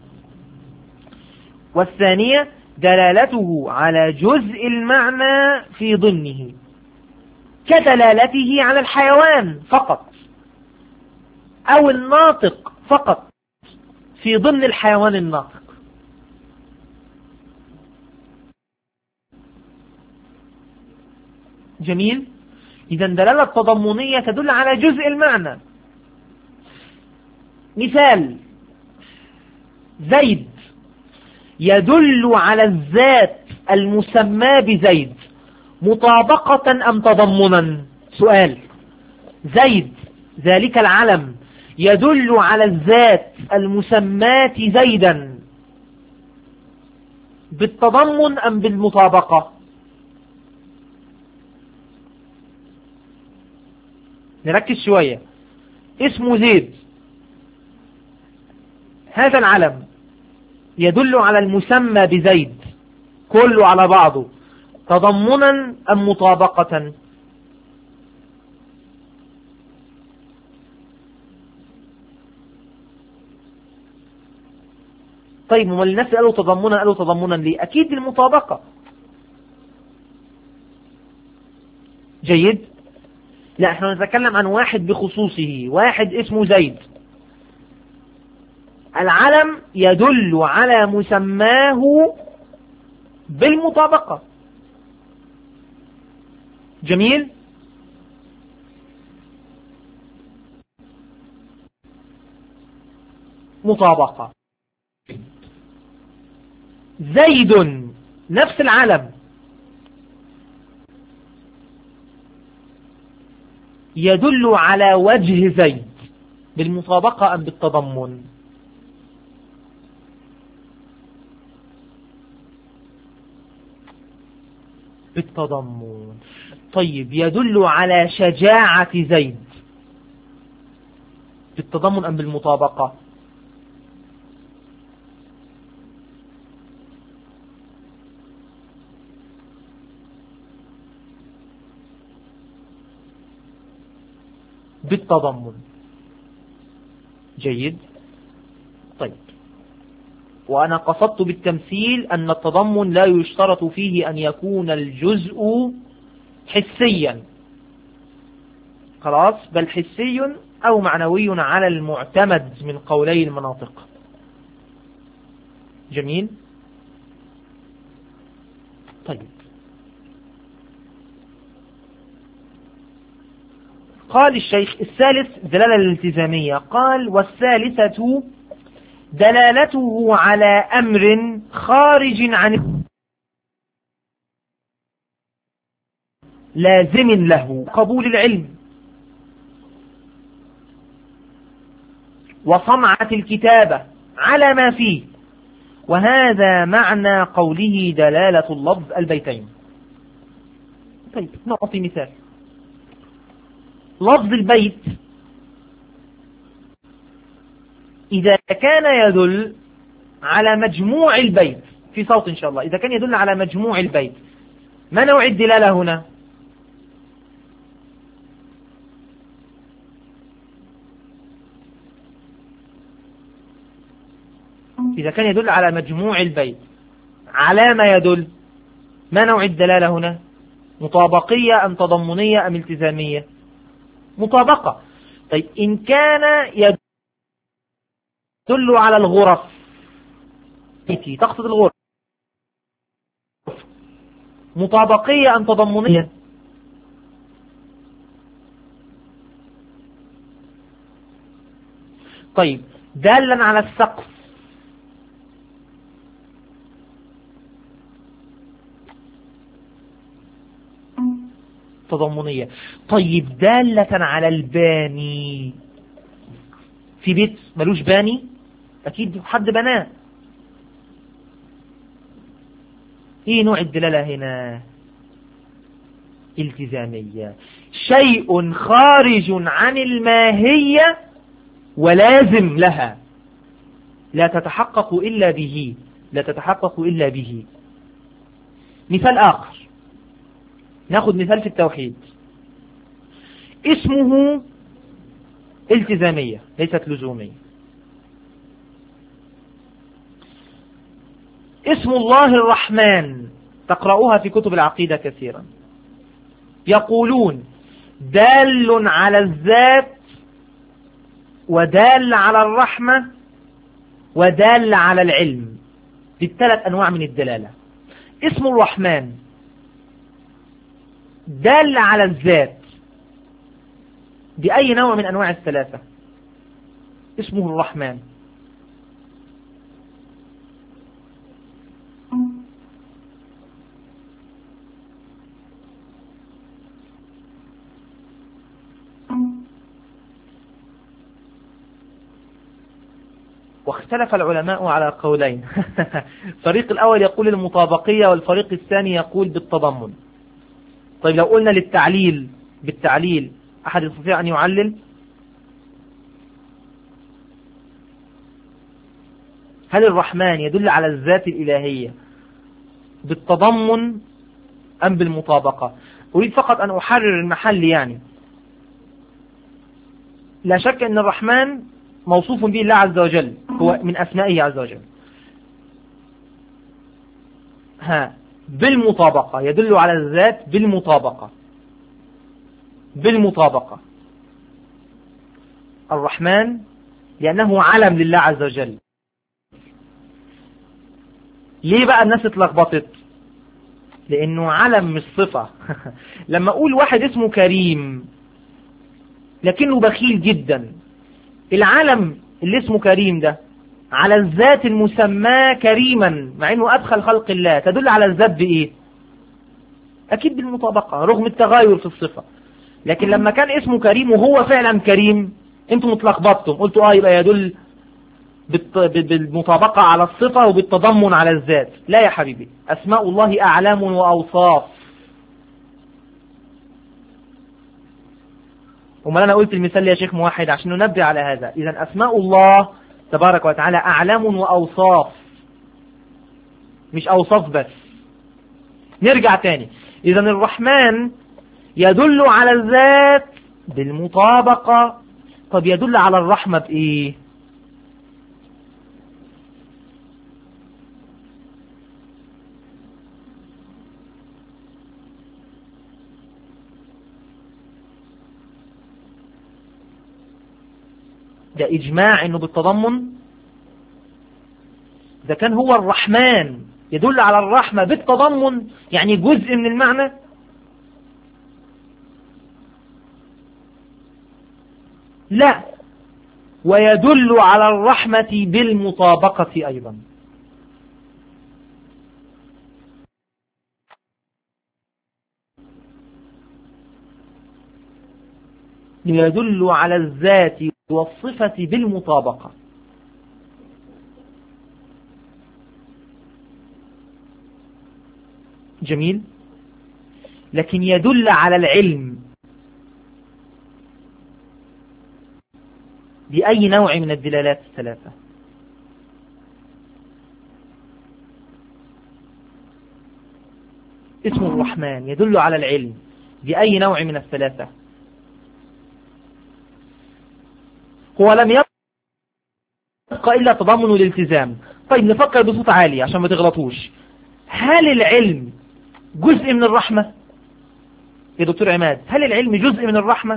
والثانية دلالته على جزء المعنى في ضمنه، كدلالته على الحيوان فقط أو الناطق فقط في ضمن الحيوان الناطق. جميل. إذا دلالة التضمنية تدل على جزء المعنى. مثال: زيد يدل على الذات المسمى بزيد مطابقة أم تضمنا؟ سؤال. زيد ذلك العلم يدل على الذات المسماة زيدا بالتضمن أم بالمطابقة؟ نركز شوية. اسمه زيد، هذا العلم يدل على المسمى بزيد كله على بعضه تضمنا أم مطابقة؟ طيب ما الناس قالوا تضمنا قالوا تضمنا ليه؟ أكيد المطابقة. جيد. لا، احنا نتكلم عن واحد بخصوصه، واحد اسمه زيد، العلم يدل على مسماه بالمطابقة. جميل. مطابقة. زيد نفس العلم يدل على وجه زيد بالمطابقة أم بالتضمن؟ بالتضمن. طيب يدل على شجاعة زيد بالتضمن أم بالمطابقة؟ بالتضمن. جيد. طيب، وأنا قصدت بالتمثيل أن التضمن لا يشترط فيه أن يكون الجزء حسيا، خلاص، بل حسي أو معنوي على المعتمد من قولي المناطق. جميل. طيب، قال الشيخ الثالث دلالة الالتزامية، قال والثالثة دلالته على أمر خارج عن لازم له قبول العلم وصنعة الكتابة على ما فيه، وهذا معنى قوله دلالة اللفظ البيتين. طيب نعطي مثال. لفظ البيت إذا كان يدل على مجموع البيت، في صوت إن شاء الله، إذا كان يدل على مجموع البيت، ما نوع الدلالة هنا؟ إذا كان يدل على مجموع البيت، على ما يدل؟ ما نوع الدلالة هنا؟ مطابقية أم تضمنية أم التزامية؟ مطابقة. طيب إن كان يدل على الغرف، تقصد الغرف، مطابقية أم تضمنية؟ طيب دالا على السقف، تضمنية. طيب دالة على الباني، في بيت ملوش باني أكيد حد بناه، ايه نوع الدلالة هنا؟ التزامية، شيء خارج عن الماهية ولازم لها، لا تتحقق إلا به، لا تتحقق إلا به. مثال آخر، ناخذ مثال في التوحيد، اسمه التزامية ليست لزومية. اسم الله الرحمن تقرأوها في كتب العقيدة كثيرا، يقولون دال على الذات ودال على الرحمة ودال على العلم، بالثلاث أنواع من الدلالة. اسم الرحمن دال على الذات بأي نوع من أنواع الثلاثة؟ اسمه الرحمن. واختلف العلماء على قولين. الفريق الأول يقول المطابقية والفريق الثاني يقول بالتضمن. طيب لو قلنا للتعليل بالتعليل أحد يستطيع أن يعلل؟ هل الرحمن يدل على الذات الإلهية بالتضمن أم بالمطابقة؟ أريد فقط أن أحرر المحل. يعني لا شك أن الرحمن موصوف به الله عز وجل، هو من أسمائه عز وجل. ها بالمطابقة يدل على الذات بالمطابقة بالمطابقة الرحمن لأنه علم لله عز وجل. ليه بقى الناس اتلخبطت؟ لأنه علم مش صفة. لما أقول واحد اسمه كريم لكنه بخيل جدا، العلم اللي اسمه كريم ده على الذات المسمى كريما مع انه ادخل خلق الله تدل على الذات بايه؟ اكيد بالمطابقة رغم التغاير في الصفة. لكن لما كان اسمه كريم وهو فعلا كريم انتم متلخبطتم، قلتوا اه يبقى يدل بالمطابقة على الصفة وبالتضمن على الذات. لا يا حبيبي، اسماء الله اعلام واوصاف. وما انا قلت المثال يا شيخ موحد عشان ننبه على هذا. اذا اسماء الله تبارك وتعالى اعلام واوصاف، مش اوصاف بس. نرجع تاني. اذا الرحمن يدل على الذات بالمطابقة. طب يدل على الرحمة بايه؟ ده إجماع إنه بالتضمن. ده كان هو الرحمن يدل على الرحمة بالتضمن، يعني جزء من المعنى. لا، ويدل على الرحمة بالمطابقة أيضا. يدل على الذات والصفة بالمطابقة. جميل. لكن يدل على العلم بأي نوع من الدلالات الثلاثة؟ اسم الرحمن يدل على العلم بأي نوع من الثلاثة؟ هو لم يبقى إلا تضمن الالتزام. طيب نفكر بصوت عالي عشان ما تغلطوش. هل العلم جزء من الرحمة يا دكتور عماد؟ هل العلم جزء من الرحمة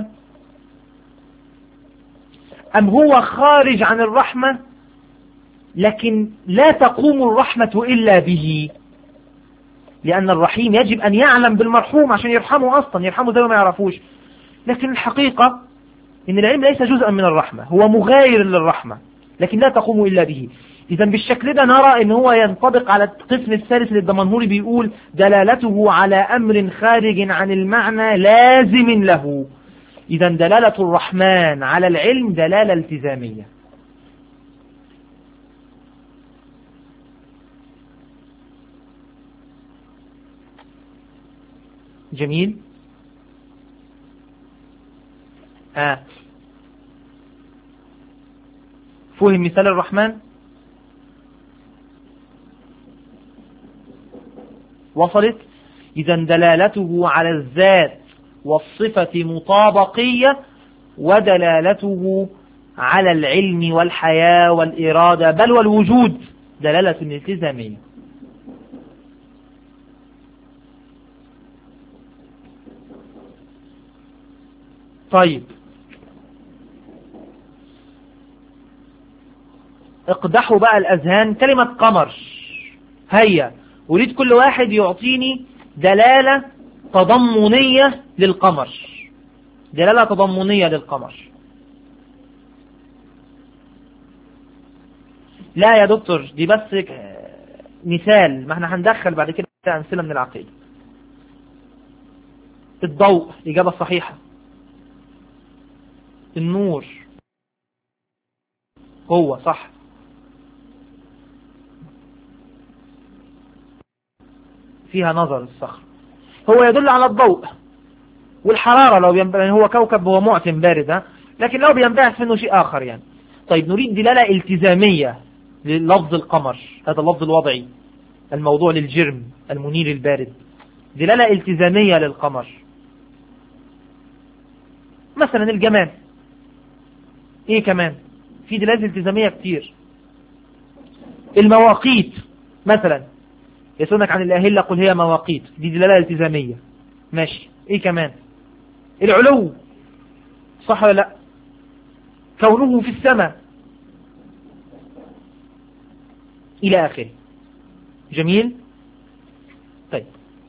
أم هو خارج عن الرحمة لكن لا تقوم الرحمة إلا به؟ لأن الرحيم يجب أن يعلم بالمرحوم عشان يرحمه، أصلا يرحمه زي ما يعرفوش. لكن الحقيقة إن العلم ليس جزءا من الرحمة، هو مغاير للرحمة لكن لا تقوم إلا به. إذا بالشكل ده نرى إن هو ينطبق على القسم الثالث للدمنهوري، بيقول دلالته على أمر خارج عن المعنى لازم له. إذا دلالة الرحمن على العلم دلالة التزامية. جميل. آه. فهم مثال الرحمن؟ وصلت؟ إذا دلالته على الذات والصفة مطابقية، ودلالته على العلم والحياة والإرادة بل والوجود دلالة التزامية. طيب اقدحوا بقى الأذهان. كلمة قمر، هيا أريد كل واحد يعطيني دلالة تضمنية للقمر. دلالة تضمنية للقمر. لا يا دكتور دي بس مثال، ما احنا هندخل بعد كده أمثلة من العقيدة. الضوء إجابة صحيحة. النور هو صح. فيها نظر الصخر. هو يدل على الضوء والحرارة، لو يعني هو كوكب هو معتم بارد، لكن لو بينبعث منه شيء آخر يعني. طيب نريد دلالة التزامية للفظ القمر، هذا اللفظ الوضعي الموضوع للجرم المنير البارد، دلالة التزامية للقمر. مثلا الجمال، ايه كمان في دلالة التزامية كتير. المواقيت مثلا، يسألونك عن الأهلة قل هي مواقيت، دي دلالة التزامية، ماشي. ايه كمان؟ العلو، صح ولا لا؟ كونه في السماء إلى آخره. جميل. طيب،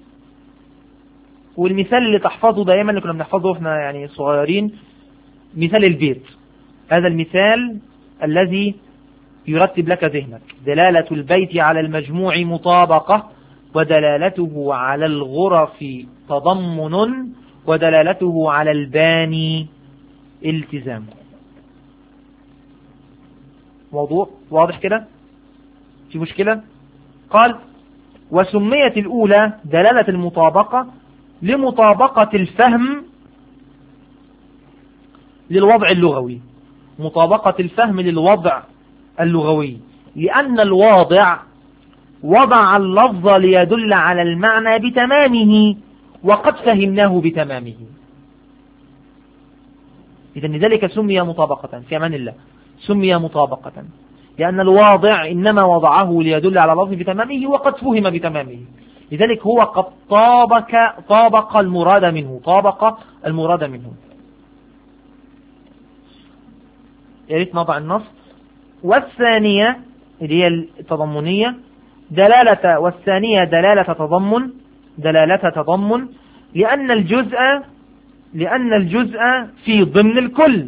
والمثال اللي تحفظه دائما اللي كنا بنحفظه احنا يعني صغيرين، مثال البيت. هذا المثال الذي يرتب لك ذهنك. دلالة البيت على المجموع مطابقة، ودلالته على الغرف تضمن، ودلالته على الباني التزام. موضوع واضح كده؟ في مشكلة؟ قال وسميت الأولى دلالة المطابقة لمطابقة الفهم للوضع اللغوي، مطابقة الفهم للوضع اللغوي، لأن الواضع وضع اللفظ ليدل على المعنى بتمامه، وقد فهمناه بتمامه. إذن لذلك سمي مطابقة. في أمان الله، سمي مطابقة لأن الواضع إنما وضعه ليدل على اللفظ بتمامه، وقد فهم بتمامه. لذلك هو قد طابق طابق المراد منه، طابق المراد منه. يا ريت نضع النص. والثانية اللي هي التضمنية دلالة، والثانية دلالة تضمن، دلالة تضمن لأن الجزء لأن الجزء في ضمن الكل،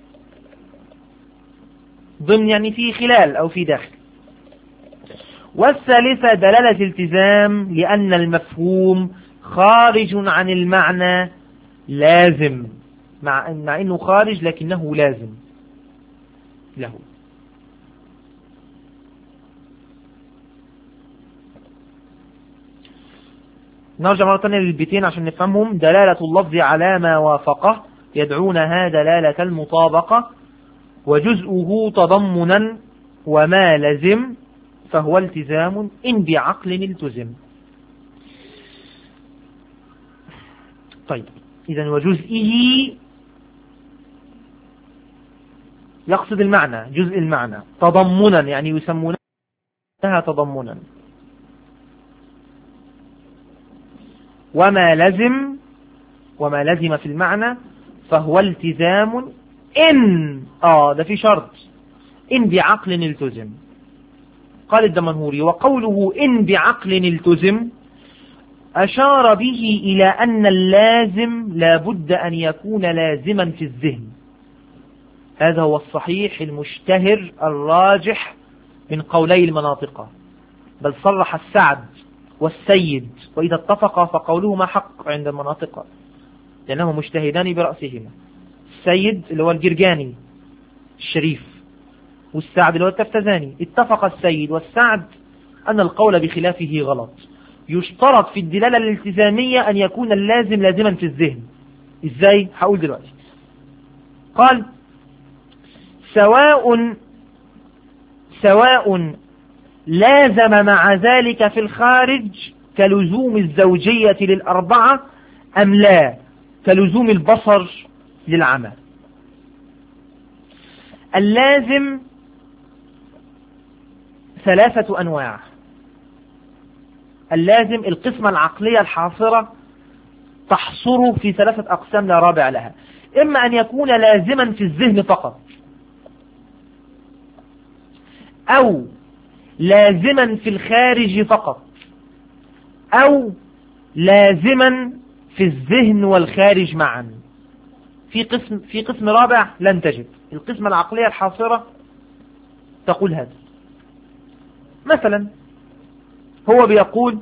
ضمن يعني في خلال أو في داخل. والثالثة دلالة التزام لأن المفهوم خارج عن المعنى لازم، مع, مع أنه خارج لكنه لازم له. نرجع مرة ثانية للبيتين عشان نفهمهم. دلالة اللفظ على ما وافقه يدعونها دلالة المطابقة، وجزءه تضمنا وما لزم فهو التزام إن بعقل التزم. طيب، إذن وجزئه يقصد المعنى، جزء المعنى، تضمنا يعني يسمونها تضمنا. وما لزم وما لزم في المعنى فهو التزام إن آه ده في شرط، إن بعقل التزم. قال الدمنهوري وقوله إن بعقل التزم أشار به إلى أن اللازم لا بد أن يكون لازما في الذهن. هذا هو الصحيح المشتهر الراجح من قولي المناطق، بل صرح السعد والسيد وإذا اتفقا فقولهما حق عند المناطق لأنهما مجتهدان برأسهما. السيد اللي هو الجرجاني الشريف، والسعد اللي هو التفتزاني. اتفق السيد والسعد أن القول بخلافه غلط. يشترط في الدلالة الالتزامية أن يكون اللازم لازما في الذهن. إزاي؟ هقول دلوقتي. قال سواء سواء لازم مع ذلك في الخارج كلزوم الزوجية للأربعة أم لا، كلزوم البصر للعمى. اللازم ثلاثة أنواع. اللازم القسمة العقلية الحاصرة تحصره في ثلاثة أقسام لا رابع لها. إما أن يكون لازما في الذهن فقط، أو لازما في الخارج فقط، أو لازما في الذهن والخارج معا. في قسم في قسم رابع لن تجد. القسمة العقلية الحاصرة تقول هذا. مثلا هو بيقول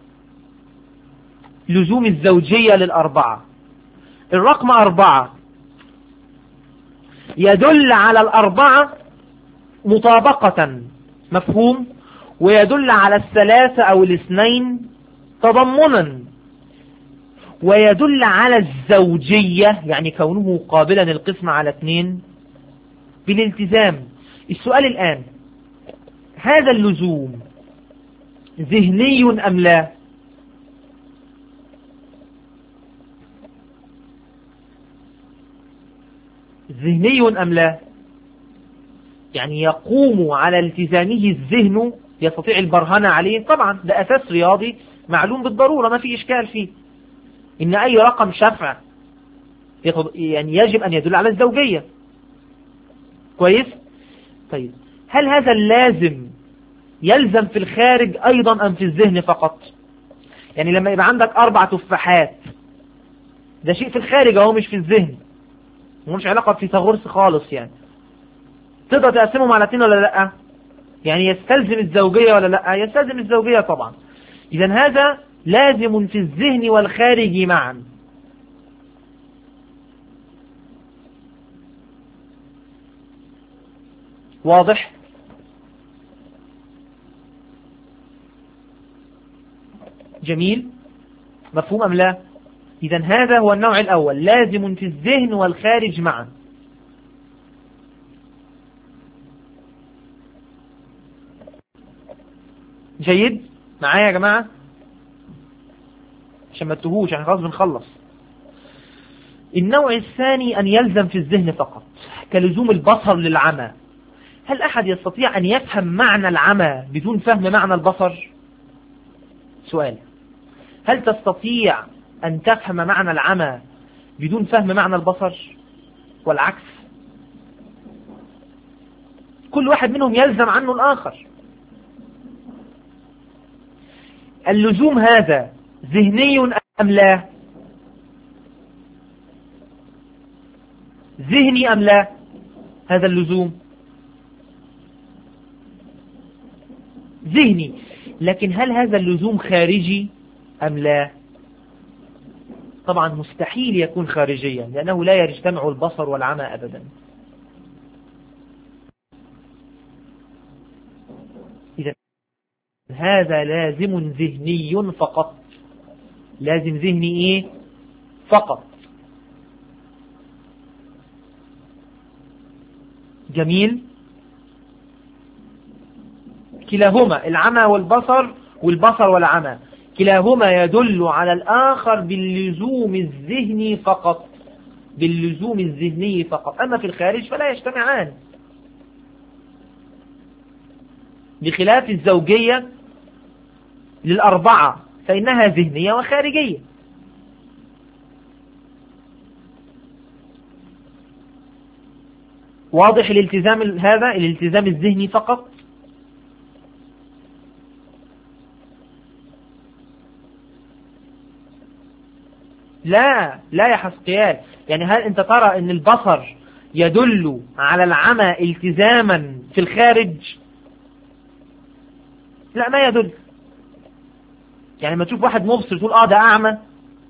لزوم الزوجية للأربعة، الرقم أربعة يدل على الأربعة مطابقة، مفهوم، ويدل على الثلاثة أو الاثنين تضمنا، ويدل على الزوجية يعني كونه قابلا القسم على اثنين بالالتزام. السؤال الآن، هذا اللزوم ذهني أم لا؟ ذهني أم لا؟ يعني يقوم على التزامه الذهن، يستطيع البرهنة عليه؟ طبعا ده أساس رياضي معلوم بالضرورة، ما في إشكال فيه إن أي رقم شفع يعني يجب أن يدل على الزوجية. كويس؟ طيب هل هذا اللازم يلزم في الخارج أيضا أم في الذهن فقط؟ يعني لما يبقى عندك أربع تفاحات ده شيء في الخارج أهو مش في الذهن، ومش علاقة بفيثاغورس خالص، يعني تقدر تقسمهم على اثنين ولا لا؟ يعني يستلزم الزوجية ولا لا؟ يستلزم الزوجية طبعا. إذا هذا لازم في الذهن والخارج معا. واضح؟ جميل. مفهوم أم لا؟ إذا هذا هو النوع الأول، لازم في الذهن والخارج معا. جيد معايا يا جماعة عشان ما تتوهوش، احنا خلاص بنخلص. النوع الثاني أن يلزم في الذهن فقط، كلزوم البصر للعمى. هل أحد يستطيع أن يفهم معنى العمى بدون فهم معنى البصر؟ سؤال، هل تستطيع أن تفهم معنى العمى بدون فهم معنى البصر والعكس؟ كل واحد منهم يلزم عنه الآخر. اللزوم هذا ذهني أم لا؟ ذهني أم لا هذا اللزوم؟ ذهني، لكن هل هذا اللزوم خارجي أم لا؟ طبعا مستحيل يكون خارجيا، لأنه لا يجتمع البصر والعمى أبدا. إذا هذا لازم ذهني فقط، لازم ذهني إيه فقط. جميل. كلاهما العمى والبصر والبصر والعمى كلاهما يدل على الآخر باللزوم الذهني فقط، باللزوم الذهني فقط. أما في الخارج فلا يجتمعان، بخلاف الزوجية للأربعة فإنها ذهنية وخارجية. واضح الالتزام هذا، الالتزام الذهني فقط. لا لا يا حسقيال، يعني هل انت ترى ان البصر يدل على العمى التزاما في الخارج؟ لا ما يدل. يعني ما تشوف واحد مبصر تقول اه ده اعمى؟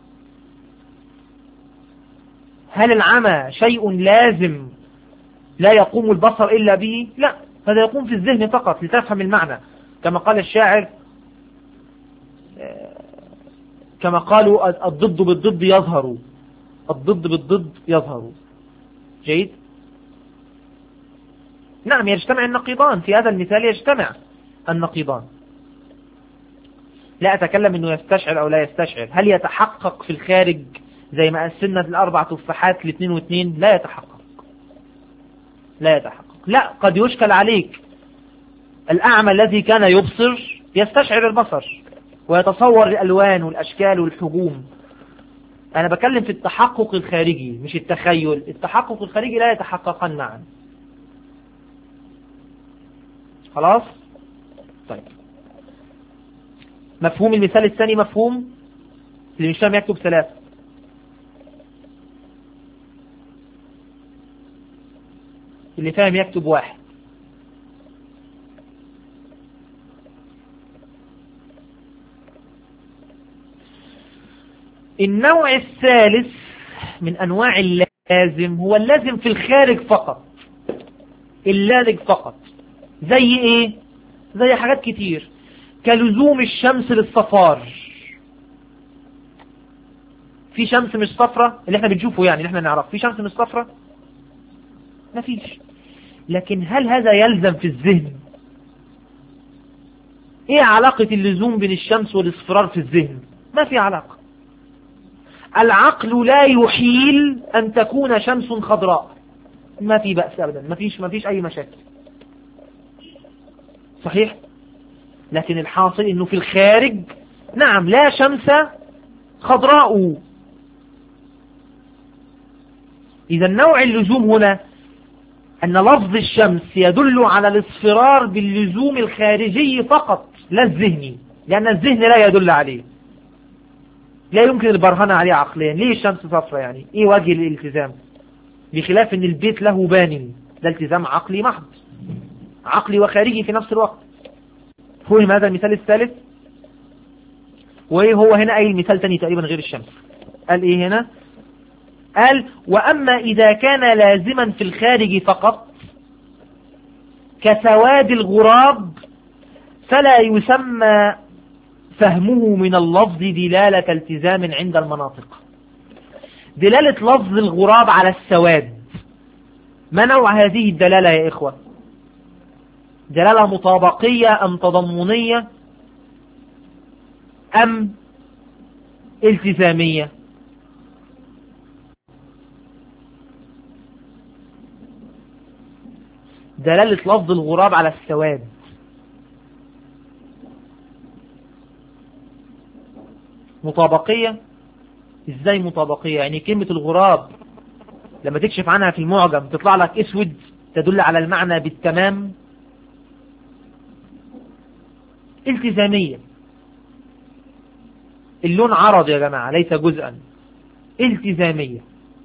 هل العمى شيء لازم لا يقوم البصر الا به؟ لا، هذا يقوم في الذهن فقط لتفهم المعنى، كما قال الشاعر، كما قالوا الضد بالضد يظهر، الضد بالضد يظهر. جيد. نعم يجتمع النقيضان في هذا المثال، يجتمع النقيضان. لا أتكلم أنه يستشعر أو لا يستشعر. هل يتحقق في الخارج زي ما قسمنا الأربع تفاحات لاثنين واثنين؟ لا يتحقق، لا يتحقق. لا، قد يشكل عليك الأعمى الذي كان يبصر يستشعر البصر ويتصور الألوان والأشكال والحجوم. أنا بكلم في التحقق الخارجي مش التخيل. التحقق الخارجي لا يتحققان معا. خلاص؟ طيب، مفهوم المثال الثاني؟ مفهوم؟ اللي مش فاهم يكتب ثلاثة. اللي فاهم يكتب واحد. النوع الثالث من أنواع اللازم هو اللازم في الخارج فقط، اللازم فقط. زي إيه؟ زي حاجات كتير، كلزوم الشمس للصفار. في شمس مش صفرة اللي احنا بنشوفه، يعني اللي احنا نعرف في شمس مش صفرة؟ مفيش. لكن هل هذا يلزم في الذهن؟ ايه علاقة اللزوم بين الشمس والاصفرار في الذهن؟ ما في علاقة. العقل لا يحيل ان تكون شمس خضراء، ما في بأس ابدا، ما فيش ما فيش اي مشاكل، صحيح. لكن الحاصل انه في الخارج نعم لا شمس خضراء. اذا نوع اللزوم هنا ان لفظ الشمس يدل على الاصفرار باللزوم الخارجي فقط لا الذهني، لان الذهن لا يدل عليه، لا يمكن البرهنة عليه عقليا. ليه الشمس صفرة؟ يعني ايه وجه الالتزام؟ بخلاف ان البيت له بان، ده التزام عقلي محض، عقلي وخارجي في نفس الوقت. فهم هذا المثال الثالث؟ وايه هو هنا اي مثال تاني تقريبا غير الشمس؟ قال ايه هنا؟ قال واما اذا كان لازما في الخارج فقط كسواد الغراب فلا يسمى فهمه من اللفظ دلالة التزام عند المناطق. دلالة لفظ الغراب على السواد، ما نوع هذه الدلالة يا إخوة؟ دلالة مطابقية أم تضمنية أم التزامية؟ دلالة لفظ الغراب على السواد مطابقية. ازاي مطابقية؟ يعني كلمة الغراب لما تكشف عنها في المعجم تطلع لك اسود تدل على المعنى بالتمام. التزامية، اللون عرض يا جماعة ليس جزءا. التزامية،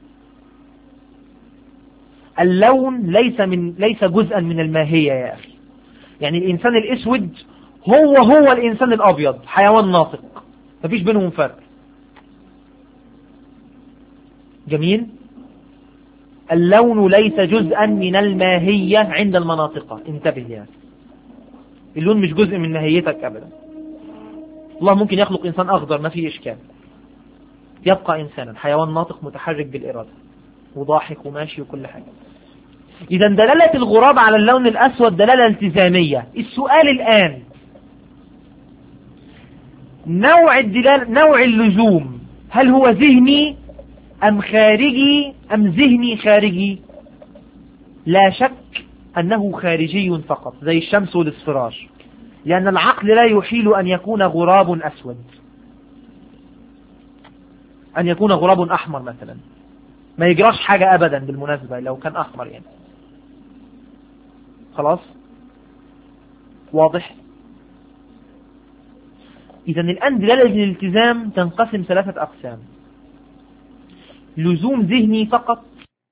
اللون ليس من ليس جزءا من الماهية يا أخي. يعني الإنسان الأسود هو هو الإنسان الأبيض، حيوان ناطق، مفيش بينهم فرق. جميل. اللون ليس جزءا من الماهية عند المناطق، انتبه يعني. اللون مش جزء من ماهيتك أبدا. الله ممكن يخلق إنسان أخضر ما فيه إشكال، يبقى إنسانا، حيوان ناطق متحرك بالإرادة وضاحك وماشي وكل حاجة. إذا دلالة الغراب على اللون الأسود دلالة التزامية. السؤال الآن نوع الدلالة، نوع اللزوم، هل هو ذهني أم خارجي أم ذهني خارجي؟ لا شك أنه خارجي فقط زي الشمس والاصفرار، لأن العقل لا يحيل أن يكون غراب أسود، أن يكون غراب أحمر مثلا، ما يجراش حاجة أبدا بالمناسبة لو كان أحمر يعني. خلاص واضح؟ إذا الآن دلالة الالتزام تنقسم ثلاثة أقسام: لزوم ذهني فقط،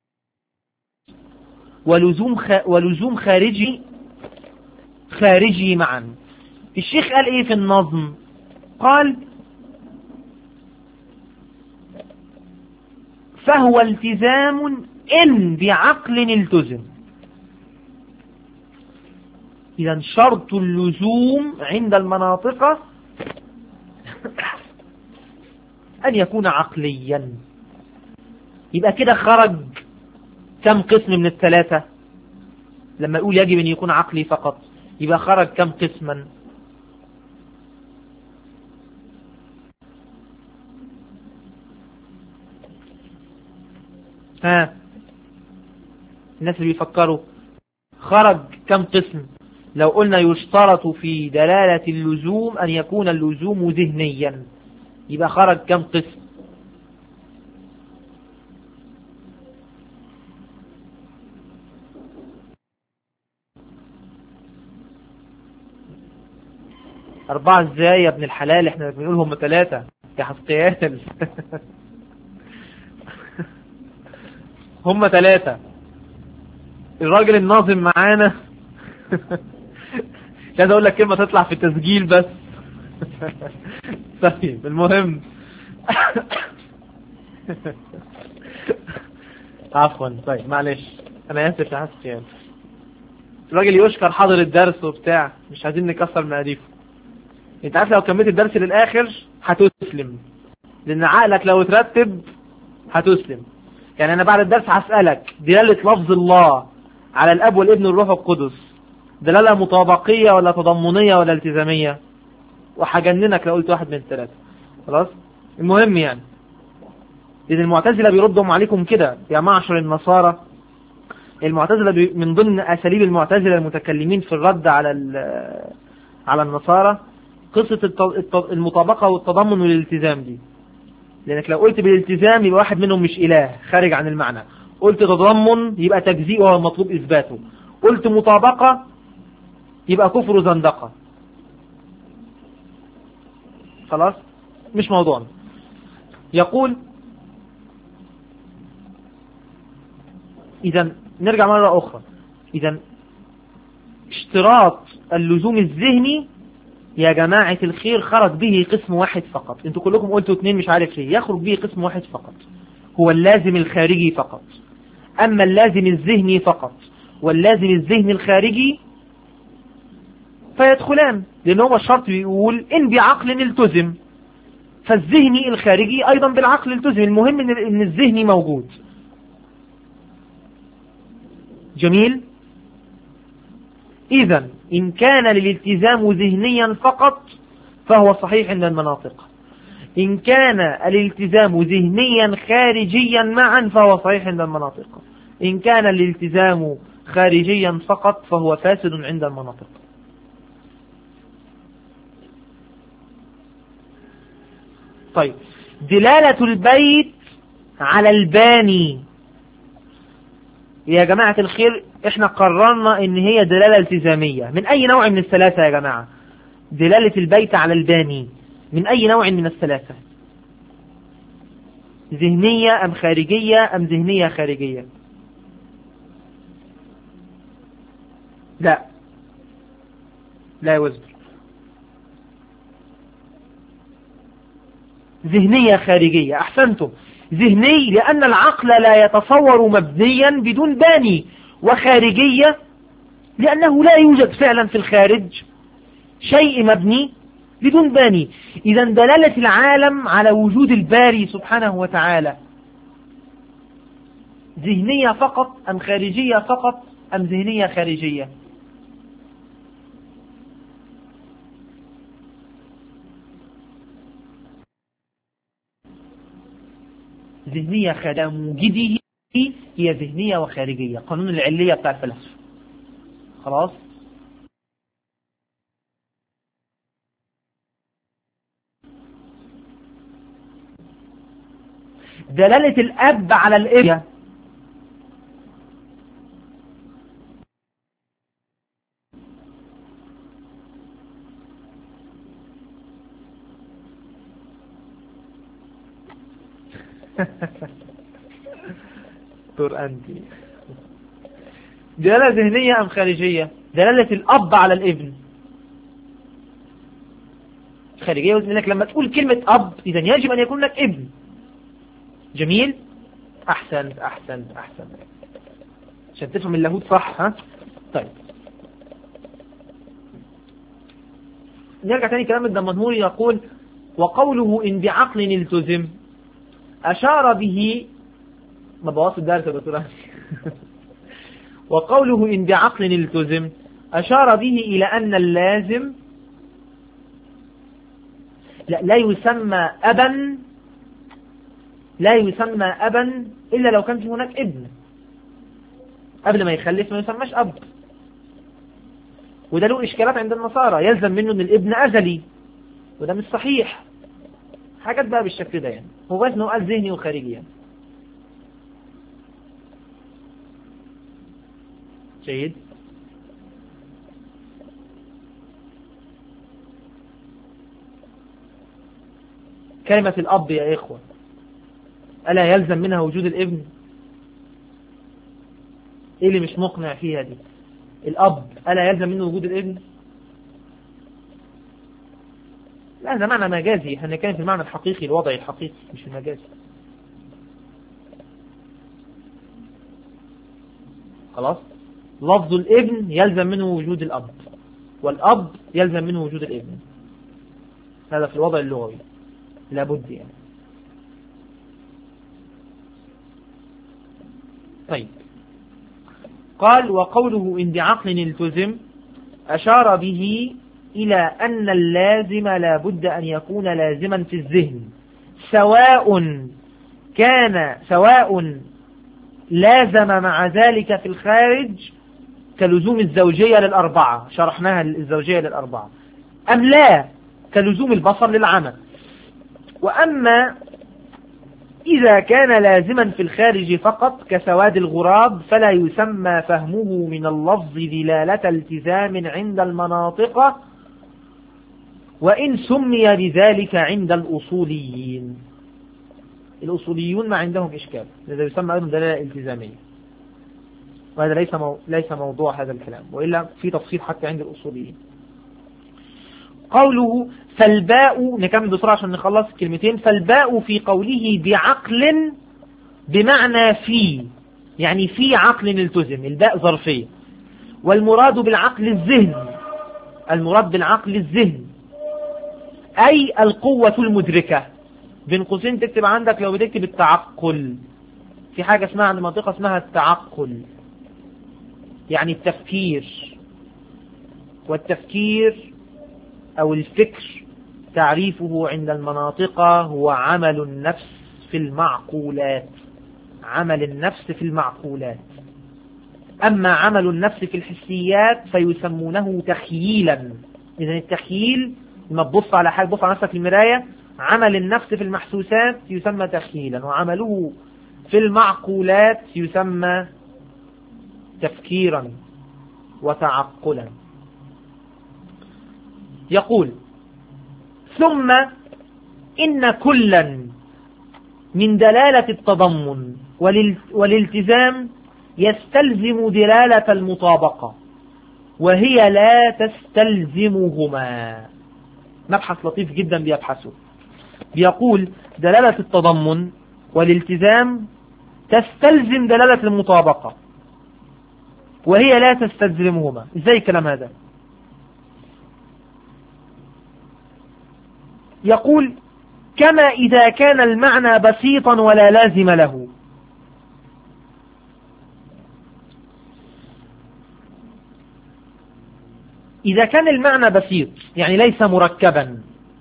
ولزوم خ... ولزوم خارجي خارجي معا. الشيخ قال إيه في النظم؟ قال فهو التزام إن بعقل التزم. إذا شرط اللزوم عند المناطق أن يكون عقليا. يبقى كده خرج كم قسم من الثلاثة؟ لما يقول يجب أن يكون عقلي فقط يبقى خرج كم قسما؟ ها الناس اللي بيفكروا خرج كم قسم؟ لو قلنا يشترط في دلالة اللزوم أن يكون اللزوم ذهنيا يبقى خرج كم قسم؟ أربعة ازاي يا ابن الحلال؟ احنا بنقول هم ثلاثة يا حسقيال. هم ثلاثة. الراجل الناظم معانا مش عايز اقول لك كلمة تطلع في التسجيل بس. طيب المهم عفوا طيب معلش انا اسف يا حسقيال. الراجل يشكر حاضر الدرس وبتاع، مش عايزين نكسر مقاديفه. انت عارف لو كملت الدرس للاخر هتسلم، لأن عقلك لو ترتب هتسلم. يعني أنا بعد الدرس هسألك دلالة لفظ الله على الأب والابن والروح القدس دلالة مطابقية ولا تضمنية ولا التزامية، وهجننك لو قلت واحد من الثلاثة. خلاص. المهم يعني إذن المعتزلة بيردهم عليكم كده يا معشر النصارى. المعتزلة من ضمن أساليب المعتزلة المتكلمين في الرد على على النصارى قصة المطابقة والتضمن والالتزام دي. لأنك لو قلت بالالتزام يبقى واحد منهم مش إله خارج عن المعنى، قلت تضمن يبقى تجزيء وهو المطلوب إثباته، قلت مطابقة يبقى كفر وزندقة. خلاص مش موضوعنا. يقول إذا نرجع مرة أخرى، إذا اشتراط اللزوم الذهني يا جماعة الخير خرج به قسم واحد فقط. انتوا كلكم قلتوا اثنين مش عارف ليه. يخرج به قسم واحد فقط هو اللازم الخارجي فقط. أما اللازم الذهني فقط واللازم الذهني الخارجي فيدخلان، لأن هو الشرط بيقول إن بعقل التزم، فالذهني الخارجي أيضا بالعقل التزم. المهم إن الذهني موجود. جميل. إذا إن كان للالتزام ذهنيا فقط فهو صحيح عند المناطق، إن كان الالتزام ذهنيا خارجيا معا فهو صحيح عند المناطق، إن كان الالتزام خارجيا فقط فهو فاسد عند المناطق. طيب دلالة البيت على الباني يا جماعة الخير احنا قررنا ان هي دلالة التزامية. من اي نوع من الثلاثة يا جماعة؟ دلالة البيت على الباني من اي نوع من الثلاثة؟ ذهنية ام خارجية ام ذهنية خارجية؟ لا لا يوزن. ذهنية خارجية. احسنتم. ذهني لأن العقل لا يتصور مبنيا بدون باني، وخارجية لأنه لا يوجد فعلا في الخارج شيء مبني بدون باني. إذا دلالة العالم على وجود الباري سبحانه وتعالى ذهنية فقط أم خارجية فقط أم ذهنية خارجية؟ ذهنية خارجية. موجده هي ذهنية وخارجية، قانون العلية بتاع الفلسفة. خلاص. دلالة الأب على الابن دور أنتي. دلالة ذهنية أم خارجية؟ دلالة الأب على الابن خارجية، لأنك لما تقول كلمة أب إذا يجب أن يكون لك ابن. جميل. أحسنت أحسنت أحسنت عشان تفهم اللاهوت صح. ها طيب نرجع تاني كلام الدمنهوري. يقول وقوله إن بعقل التزم أشار به ما بوظت الدرس يا دكتور وقوله إن بعقل التزم أشار به إلى أن اللازم لا, لا يسمى أبا لا يسمى أبا إلا لو كان في هناك ابن. قبل ما يخلف ما يسمىش أب، وده له إشكالات عند النصارى. يلزم منه أن الابن أزلي وده مش صحيح. حاجات بقى بالشكل ده يعني. هو بس انه قال ذهني وخارجي يعني. جيد. كلمة الأب يا إخوة ألا يلزم منها وجود الابن؟ إيه اللي مش مقنع فيها دي؟ الأب ألا يلزم منه وجود الابن؟ لا ده معنى مجازي. احنا كان في المعنى الحقيقي الوضعي الحقيقي مش المجازي. خلاص. لفظ الابن يلزم منه وجود الأب، والأب يلزم منه وجود الابن. هذا في الوضع اللغوي لابد يعني. طيب، قال وقوله إن بعقل التزم أشار به إلى أن اللازم لا بد أن يكون لازما في الذهن، سواء كان سواء لازم مع ذلك في الخارج كلزوم الزوجية للأربعة، شرحناها الزوجية للأربعة، أم لا كلزوم البصر للعمى. وأما إذا كان لازما في الخارج فقط كسواد الغراب فلا يسمى فهمه من اللفظ دلالة التزام عند المناطق، وإن سمي بذلك عند الأصوليين. الأصوليون ما عندهم إشكال، لذا يسمى أيضا دلالة التزامية، وهذا ليس مو... ليس موضوع هذا الكلام، وإلا في تفصيل حتى عند الأصوليين. قوله فالباء، نكمل بسرعة عشان نخلص كلمتين. فالباء في قوله بعقل بمعنى في، يعني في عقل التزم، الباء ظرفية، والمراد بالعقل الذهن، المراد بالعقل الذهن أي القوة المدركة. بين قوسين تكتب عندك لو بتكتب التعقل، في حاجة اسمها عند منطقة اسمها التعقل، يعني التفكير. والتفكير أو الفكر تعريفه عند المناطق هو عمل النفس في المعقولات، عمل النفس في المعقولات. أما عمل النفس في الحسيات فيسمونه تخييلا. إذن التخييل لما تبص على حاجة، تبص على نفسك في المراية، عمل النفس في المحسوسات يسمى تخييلا، وعمله في المعقولات يسمى تفكيرا وتعقلا. يقول ثم إن كلا من دلالة التضمن والالتزام يستلزم دلالة المطابقة، وهي لا تستلزمهما. مبحث لطيف جدا بيبحثه، بيقول دلالة التضمن والالتزام تستلزم دلالة المطابقة وهي لا تستلزمهما. ازاي الكلام هذا؟ يقول كما إذا كان المعنى بسيطا ولا لازم له. إذا كان المعنى بسيط يعني ليس مركبا،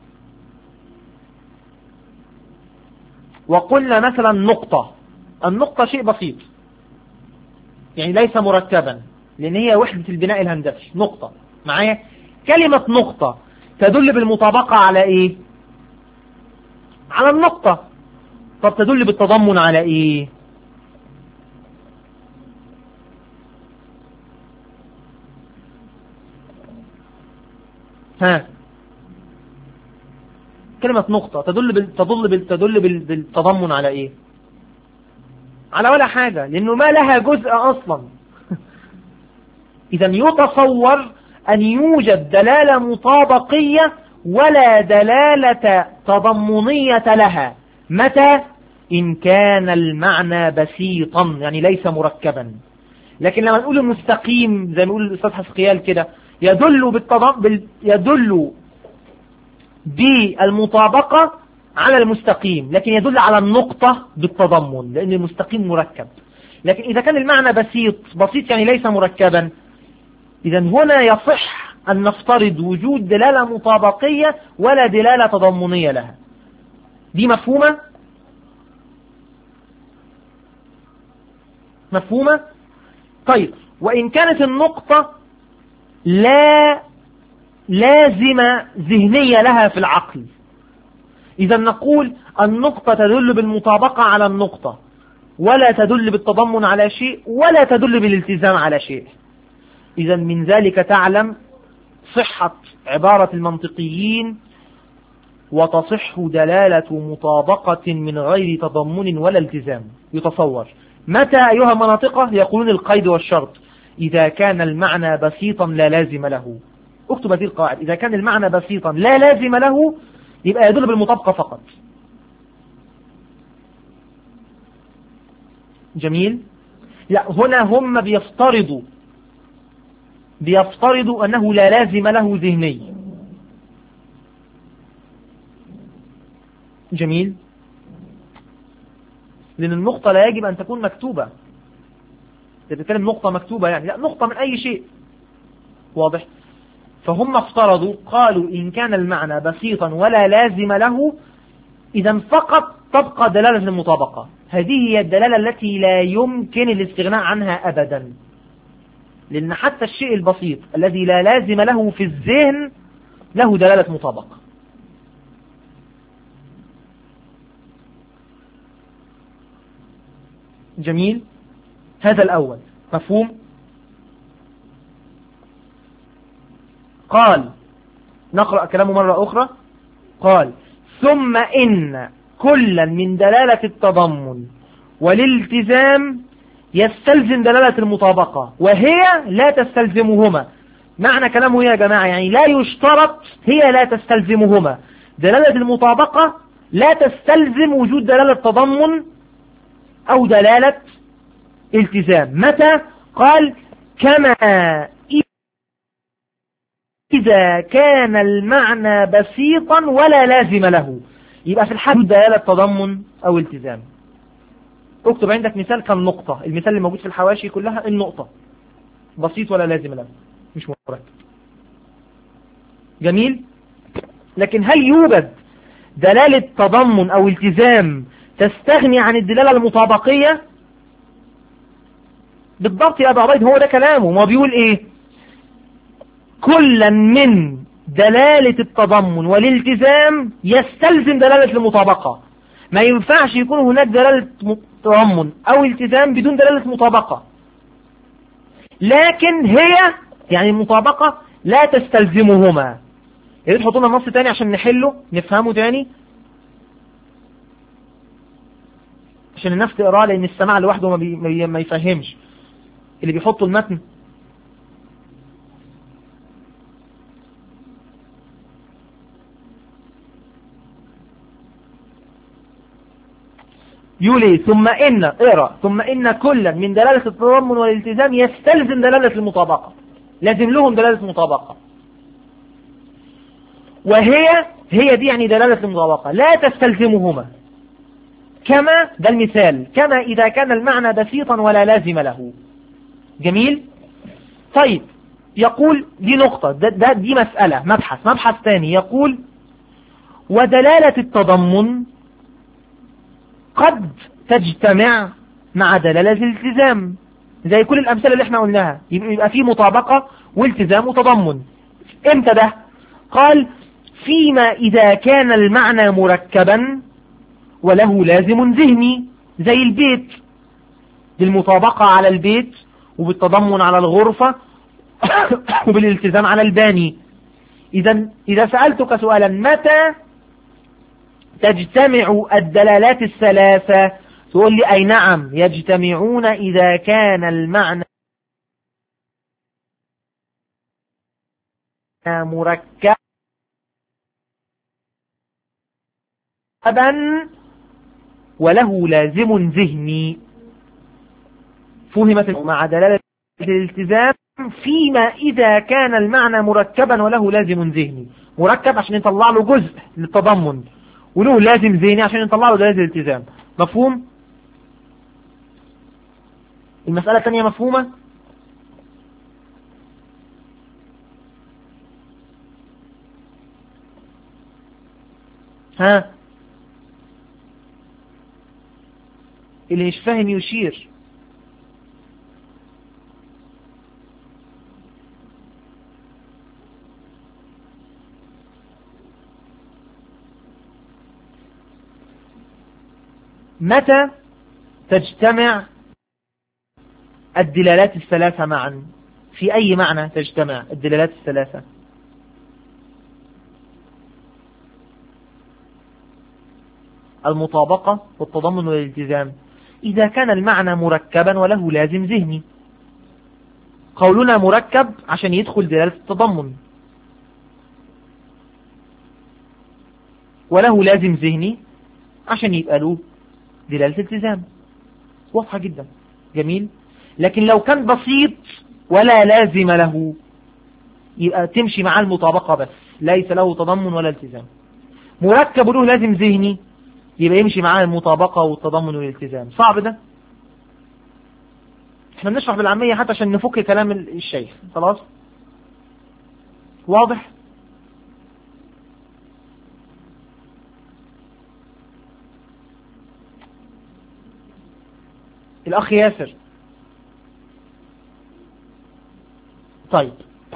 وقلنا مثلا نقطة، النقطة شيء بسيط يعني ليس مركبا لأن هي وحدة البناء الهندسي، نقطة معايا. كلمة نقطة تدل بالمطابقة على إيه؟ على النقطة. طب تدل بالتضمن على إيه؟ ها، كلمة نقطة تدل بال... تدل بال... تدل بال... بالتضمن على إيه؟ على ولا حاجة، لأنه ما لها جزء أصلا. إذا يتصور أن يوجد دلالة مطابقية ولا دلالة تضمنية لها. متى؟ إن كان المعنى بسيطا يعني ليس مركبا. لكن لما نقول المستقيم زي ما يقول الأستاذ حسقيال كده، يدل بالتضم... بال... يدل بالمطابقة على المستقيم، لكن يدل على النقطة بالتضمن لأن المستقيم مركب. لكن إذا كان المعنى بسيط، بسيط يعني ليس مركبا، إذا هنا يصح أن نفترض وجود دلالة مطابقية ولا دلالة تضمنية لها. دي مفهومة؟ مفهومة؟ طيب، وإن كانت النقطة لا لازمة ذهنية لها في العقل، إذا نقول النقطة تدل بالمطابقة على النقطة ولا تدل بالتضمن على شيء ولا تدل بالالتزام على شيء. إذا من ذلك تعلم صحة عبارة المنطقيين وتصح دلالة مطابقة من غير تضمن ولا التزام. يتصور متى أيها المناطقة؟ يقولون القيد والشرط، إذا كان المعنى بسيطا لا لازم له. اكتب هذه القواعد، إذا كان المعنى بسيطا لا لازم له يبقى يدل بالمطابقة فقط. جميل. لا، هنا هم بيفترضوا بيفترضوا أنه لا لازم له ذهني. جميل. لأن النقطة لا يجب أن تكون مكتوبة، بتتكلم نقطة مكتوبة يعني، لا نقطة من أي شيء. واضح؟ فهم افترضوا قالوا إن كان المعنى بسيطا ولا لازم له إذا فقط تبقى دلالة المطابقة. هذه هي الدلالة التي لا يمكن الاستغناء عنها أبدا، لأن حتى الشيء البسيط الذي لا لازم له في الذهن له دلالة مطابقة. جميل، هذا الأول مفهوم. قال نقرأ كلامه مرة أخرى. قال ثم إن كلا من دلالة التضمن والالتزام يستلزم دلالة المطابقة وهي لا تستلزمهما. معنى كلامه يا جماعة يعني لا يشترط، هي لا تستلزمهما. دلالة المطابقة لا تستلزم وجود دلالة تضمن أو دلالة التزام. متى؟ قال كما إذا كان المعنى بسيطا ولا لازم له. يبقى في الحال دلالة تضمن أو التزام. اكتب عندك مثال كم نقطة، المثال اللي موجود في الحواشي كلها النقطة، بسيط ولا لازم له، مش مركب. جميل. لكن هل يوجد دلالة تضمن أو التزام تستغني عن الدلالة المطابقية؟ بالضبط يا أبا عبيد، هو ده كلامه. ما بيقول إيه؟ كلا من دلالة التضمن والالتزام يستلزم دلالة المطابقة. ما ينفعش يكون هناك دلالة تضمن أو التزام بدون دلالة مطابقة. لكن هي يعني المطابقة لا تستلزمهما. يا ريت تحطوا لنا نص تاني عشان نحله نفهمه تاني، عشان الناس تقراه، لأن السماع لوحده ما, بي... ما يفهمش. اللي بيحطوا المتن يولي ثم إن اقرأ ثم إن كلا من دلالة التضمن والالتزام يستلزم دلالة المطابقة. لازم لهم دلالة مطابقة، وهي هي دي يعني دلالة المطابقة لا تستلزمهما. كما ده المثال، كما إذا كان المعنى بسيطا ولا لازم له. جميل. طيب يقول دي نقطة، ده, ده دي مسألة مبحث مبحث ثاني. يقول ودلالة التضمن قد تجتمع مع دلالة الالتزام، زي كل الأمثلة اللي احنا قلناها. يبقى في مطابقة والتزام وتضمن. امتى ده؟ قال فيما إذا كان المعنى مركبا وله لازم ذهني، زي البيت، بالمطابقة على البيت وبالتضمن على الغرفة وبالالتزام على الباني. إذا إذا سألتك سؤالا متى تجتمع الدلالات الثلاثة، تقول لي أي نعم يجتمعون إذا كان المعنى مركبا وله لازم ذهني. فهمت مع دلالة الالتزام فيما إذا كان المعنى مركبا وله لازم ذهني. مركب عشان يطلع له جزء للتضمن، وله لازم ذهني عشان يطلع له دلالة الالتزام. مفهوم؟ المسألة الثانية مفهومة؟ ها؟ اللي مش فاهم يشير. متى تجتمع الدلالات الثلاثة معا؟ في أي معنى تجتمع الدلالات الثلاثة؟ المطابقة والتضمن والالتزام إذا كان المعنى مركبا وله لازم ذهني. قولنا مركب عشان يدخل دلالة التضمن، وله لازم ذهني عشان يبقى له دلالة التزام. واضحة جدا. جميل. لكن لو كان بسيط ولا لازم له يبقى تمشي مع المطابقة بس، ليس له تضمن ولا التزام. مركب وله لازم ذهني يبقى يمشي معاه المطابقة والتضمن والالتزام. صعب ده؟ احنا بنشرح بالعامية حتى عشان نفك كلام الشيخ. خلاص واضح؟ الأخ ياسر. طيب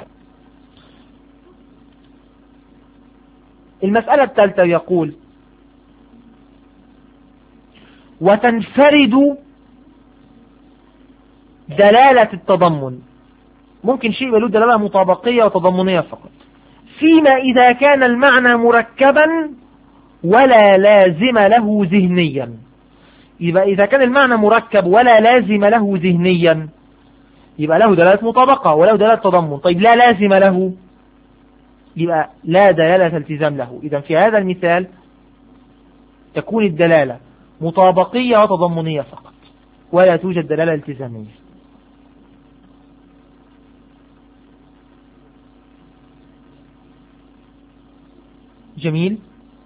المسألة الثالثة يقول وتنفرد دلالة التضمن. ممكن شيء له دلالة مطابقية وتضمنية فقط، فيما إذا كان المعنى مركبا ولا لازم له ذهنيا. يبقى إذا كان المعنى مركب ولا لازم له ذهنيا يبقى له دلالة مطابقة وله دلالة تضمن. طيب لا لازم له يبقى لا دلالة التزام له. إذا في هذا المثال تكون الدلالة مطابقية وتضمنية فقط ولا توجد دلالة التزامية. جميل.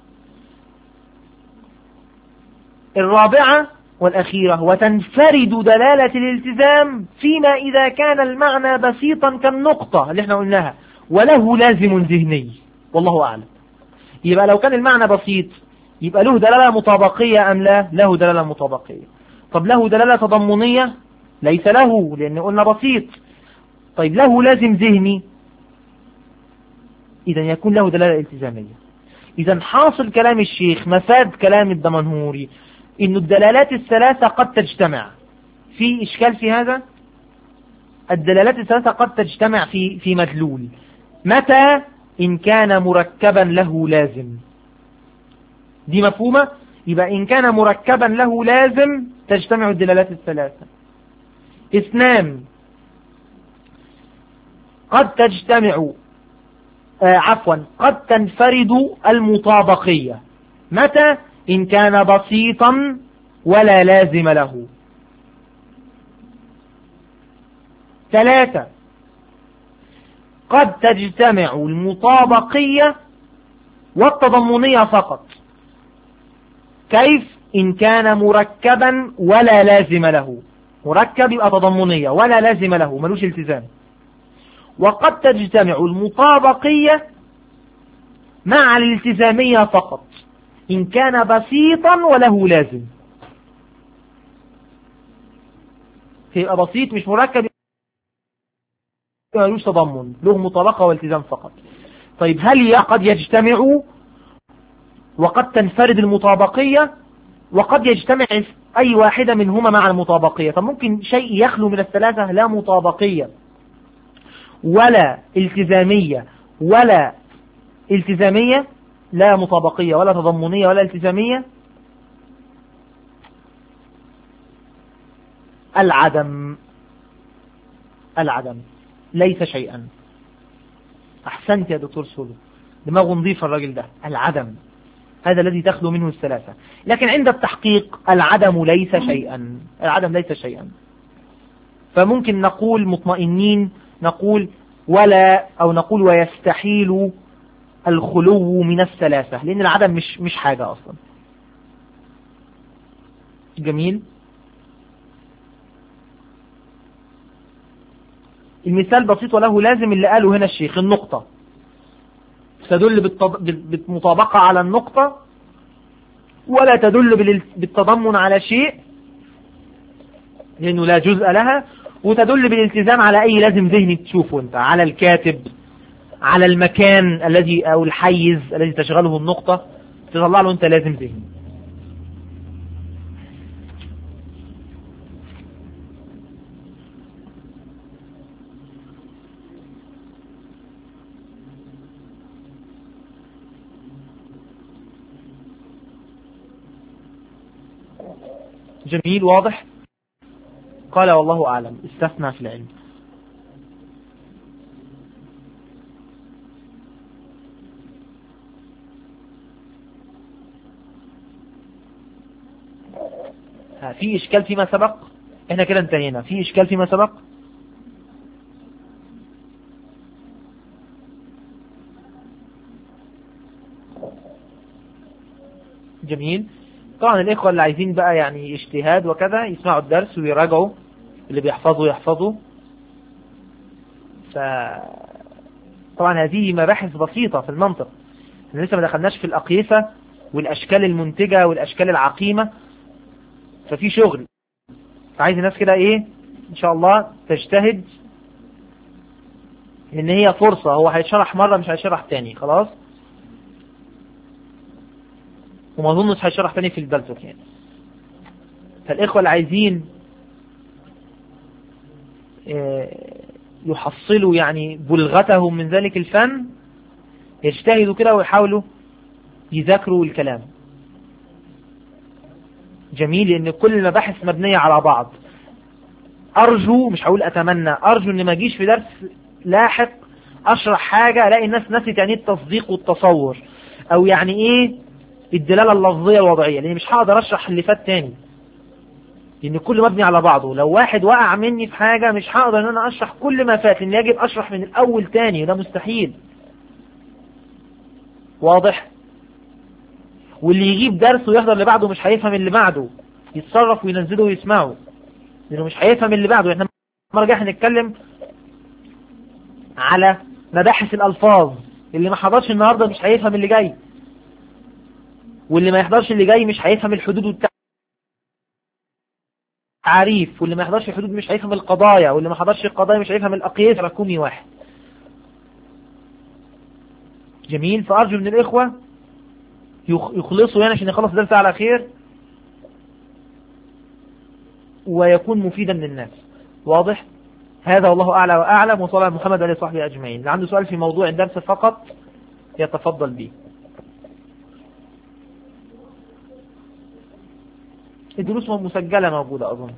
الرابعة والأخيرة وتنفرد دلالة الالتزام فيما إذا كان المعنى بسيطا كالنقطة اللي احنا قلناها وله لازم ذهني. والله أعلم. يبقى لو كان المعنى بسيط يبقى له دلالة مطابقية أم لا؟ له دلالة مطابقية. طب له دلالة تضمنية؟ ليس له، لأن قلنا بسيط. طيب له لازم ذهني؟ إذا يكون له دلالة التزامية. إذا حاصل كلام الشيخ، مفاد كلام الدمنهوري، إن الدلالات الثلاثة قد تجتمع. في إشكال في هذا؟ الدلالات الثلاثة قد تجتمع في في مدلول. متى؟ إن كان مركبا له لازم. دي مفهومة؟ يبقى إن كان مركبا له لازم تجتمع الدلالات الثلاثة. اثنان، قد تجتمع آه عفوا قد تنفرد المطابقية. متى؟ إن كان بسيطا ولا لازم له. ثلاثة، قد تجتمع المطابقية والتضمنية فقط. كيف؟ إن كان مركبا ولا لازم له. مركب يبقى تضمنية ولا لازم له، ملوش التزام. وقد تجتمع المطابقية مع الالتزامية فقط إن كان بسيطا وله لازم. يبقى بسيط مش مركب ملوش تضمن، له مطابقة والتزام فقط. طيب هل قد يجتمع وقد تنفرد المطابقية وقد يجتمع أي واحدة منهما مع المطابقية؟ طب ممكن شيء يخلو من الثلاثة، لا مطابقية ولا التزامية ولا التزامية، لا مطابقية ولا تضمنية ولا التزامية. العدم. العدم ليس شيئا. أحسنت يا دكتور سولو، دماغه نظيف الراجل ده. العدم هذا الذي تخلو منه الثلاثة. لكن عند التحقيق العدم ليس شيئا. العدم ليس شيئا. فممكن نقول مطمئنين، نقول ولا أو نقول ويستحيل الخلو من الثلاثة، لأن العدم مش مش حاجة أصلا. جميل. المثال بسيط وله لازم اللي قاله هنا الشيخ. النقطة تدل بالمطابقة على النقطة ولا تدل بالتضمن على شيء لأنه لا جزء لها، وتدل بالالتزام على أي لازم ذهني تشوفه أنت، على الكاتب، على المكان الذي أو الحيز الذي تشغله النقطة، تطلع له أنت لازم ذهني. جميل. واضح. قال والله أعلم. استثنى في العلم. في إشكال فيما سبق؟ احنا كده انتهينا. في إشكال فيما سبق؟ جميل. طبعا الإخوة اللي عايزين بقى يعني اجتهاد وكذا يسمعوا الدرس ويراجعوا اللي بيحفظوا يحفظوا. ف طبعا هذه مباحث بسيطة في المنطق، احنا لسه ما دخلناش في الأقيسة والأشكال المنتجة والأشكال العقيمة، ففي شغل. فعايز الناس كده ايه ان شاء الله تجتهد، لان هي فرصة، هو هيشرح مرة مش هيشرح تاني خلاص، وما اظنش هيشرح تاني في البلتوك يعني. فالإخوة اللي عايزين يحصلوا يعني بلغتهم من ذلك الفن يجتهدوا كده ويحاولوا يذاكروا الكلام. جميل، لأن كل المباحث مبنية على بعض. أرجو، مش هقول أتمنى، أرجو أن ما أجيش في درس لاحق أشرح حاجة ألاقي الناس نسيت يعني التصديق والتصور، أو يعني إيه الدلالة اللفظية الوضعية، لأني مش هقدر أشرح اللي فات تاني، لأن كل مبني على بعضه. لو واحد وقع مني في حاجة مش هقدر أن أنا أشرح كل ما فات، لأن يجب أشرح من الأول تاني، وده مستحيل. واضح؟ واللي يجيب درس ويحضر اللي بعده مش هيفهم اللي بعده، يتصرف وينزله ويسمعه، لأنه مش هيفهم اللي بعده. احنا مرة جاي هنتكلم على مباحث الألفاظ، اللي ما حضرش النهاردة مش هيفهم اللي جاي، واللي ما يحضرش اللي جاي مش هيفهم الحدود والتعريف، واللي ما يحضرش الحدود مش هيفهم القضايا، واللي ما حضرش القضايا مش هيفهم الأقياس. ركومي واحد. جميل. فأرجو من الإخوة يخلصوا يعني عشان يخلص درس على خير ويكون مفيدا للناس. واضح؟ هذا والله أعلى وأعلم، وصلى على محمد عليه وصحبه أجمعين. اللي عنده سؤال في موضوع الدرس فقط يتفضل به. الدروس مسجلة موجودة أظن.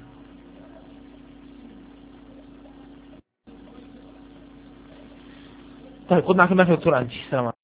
طيب خد معك المايك يا دكتور أنجي. السلام عليكم.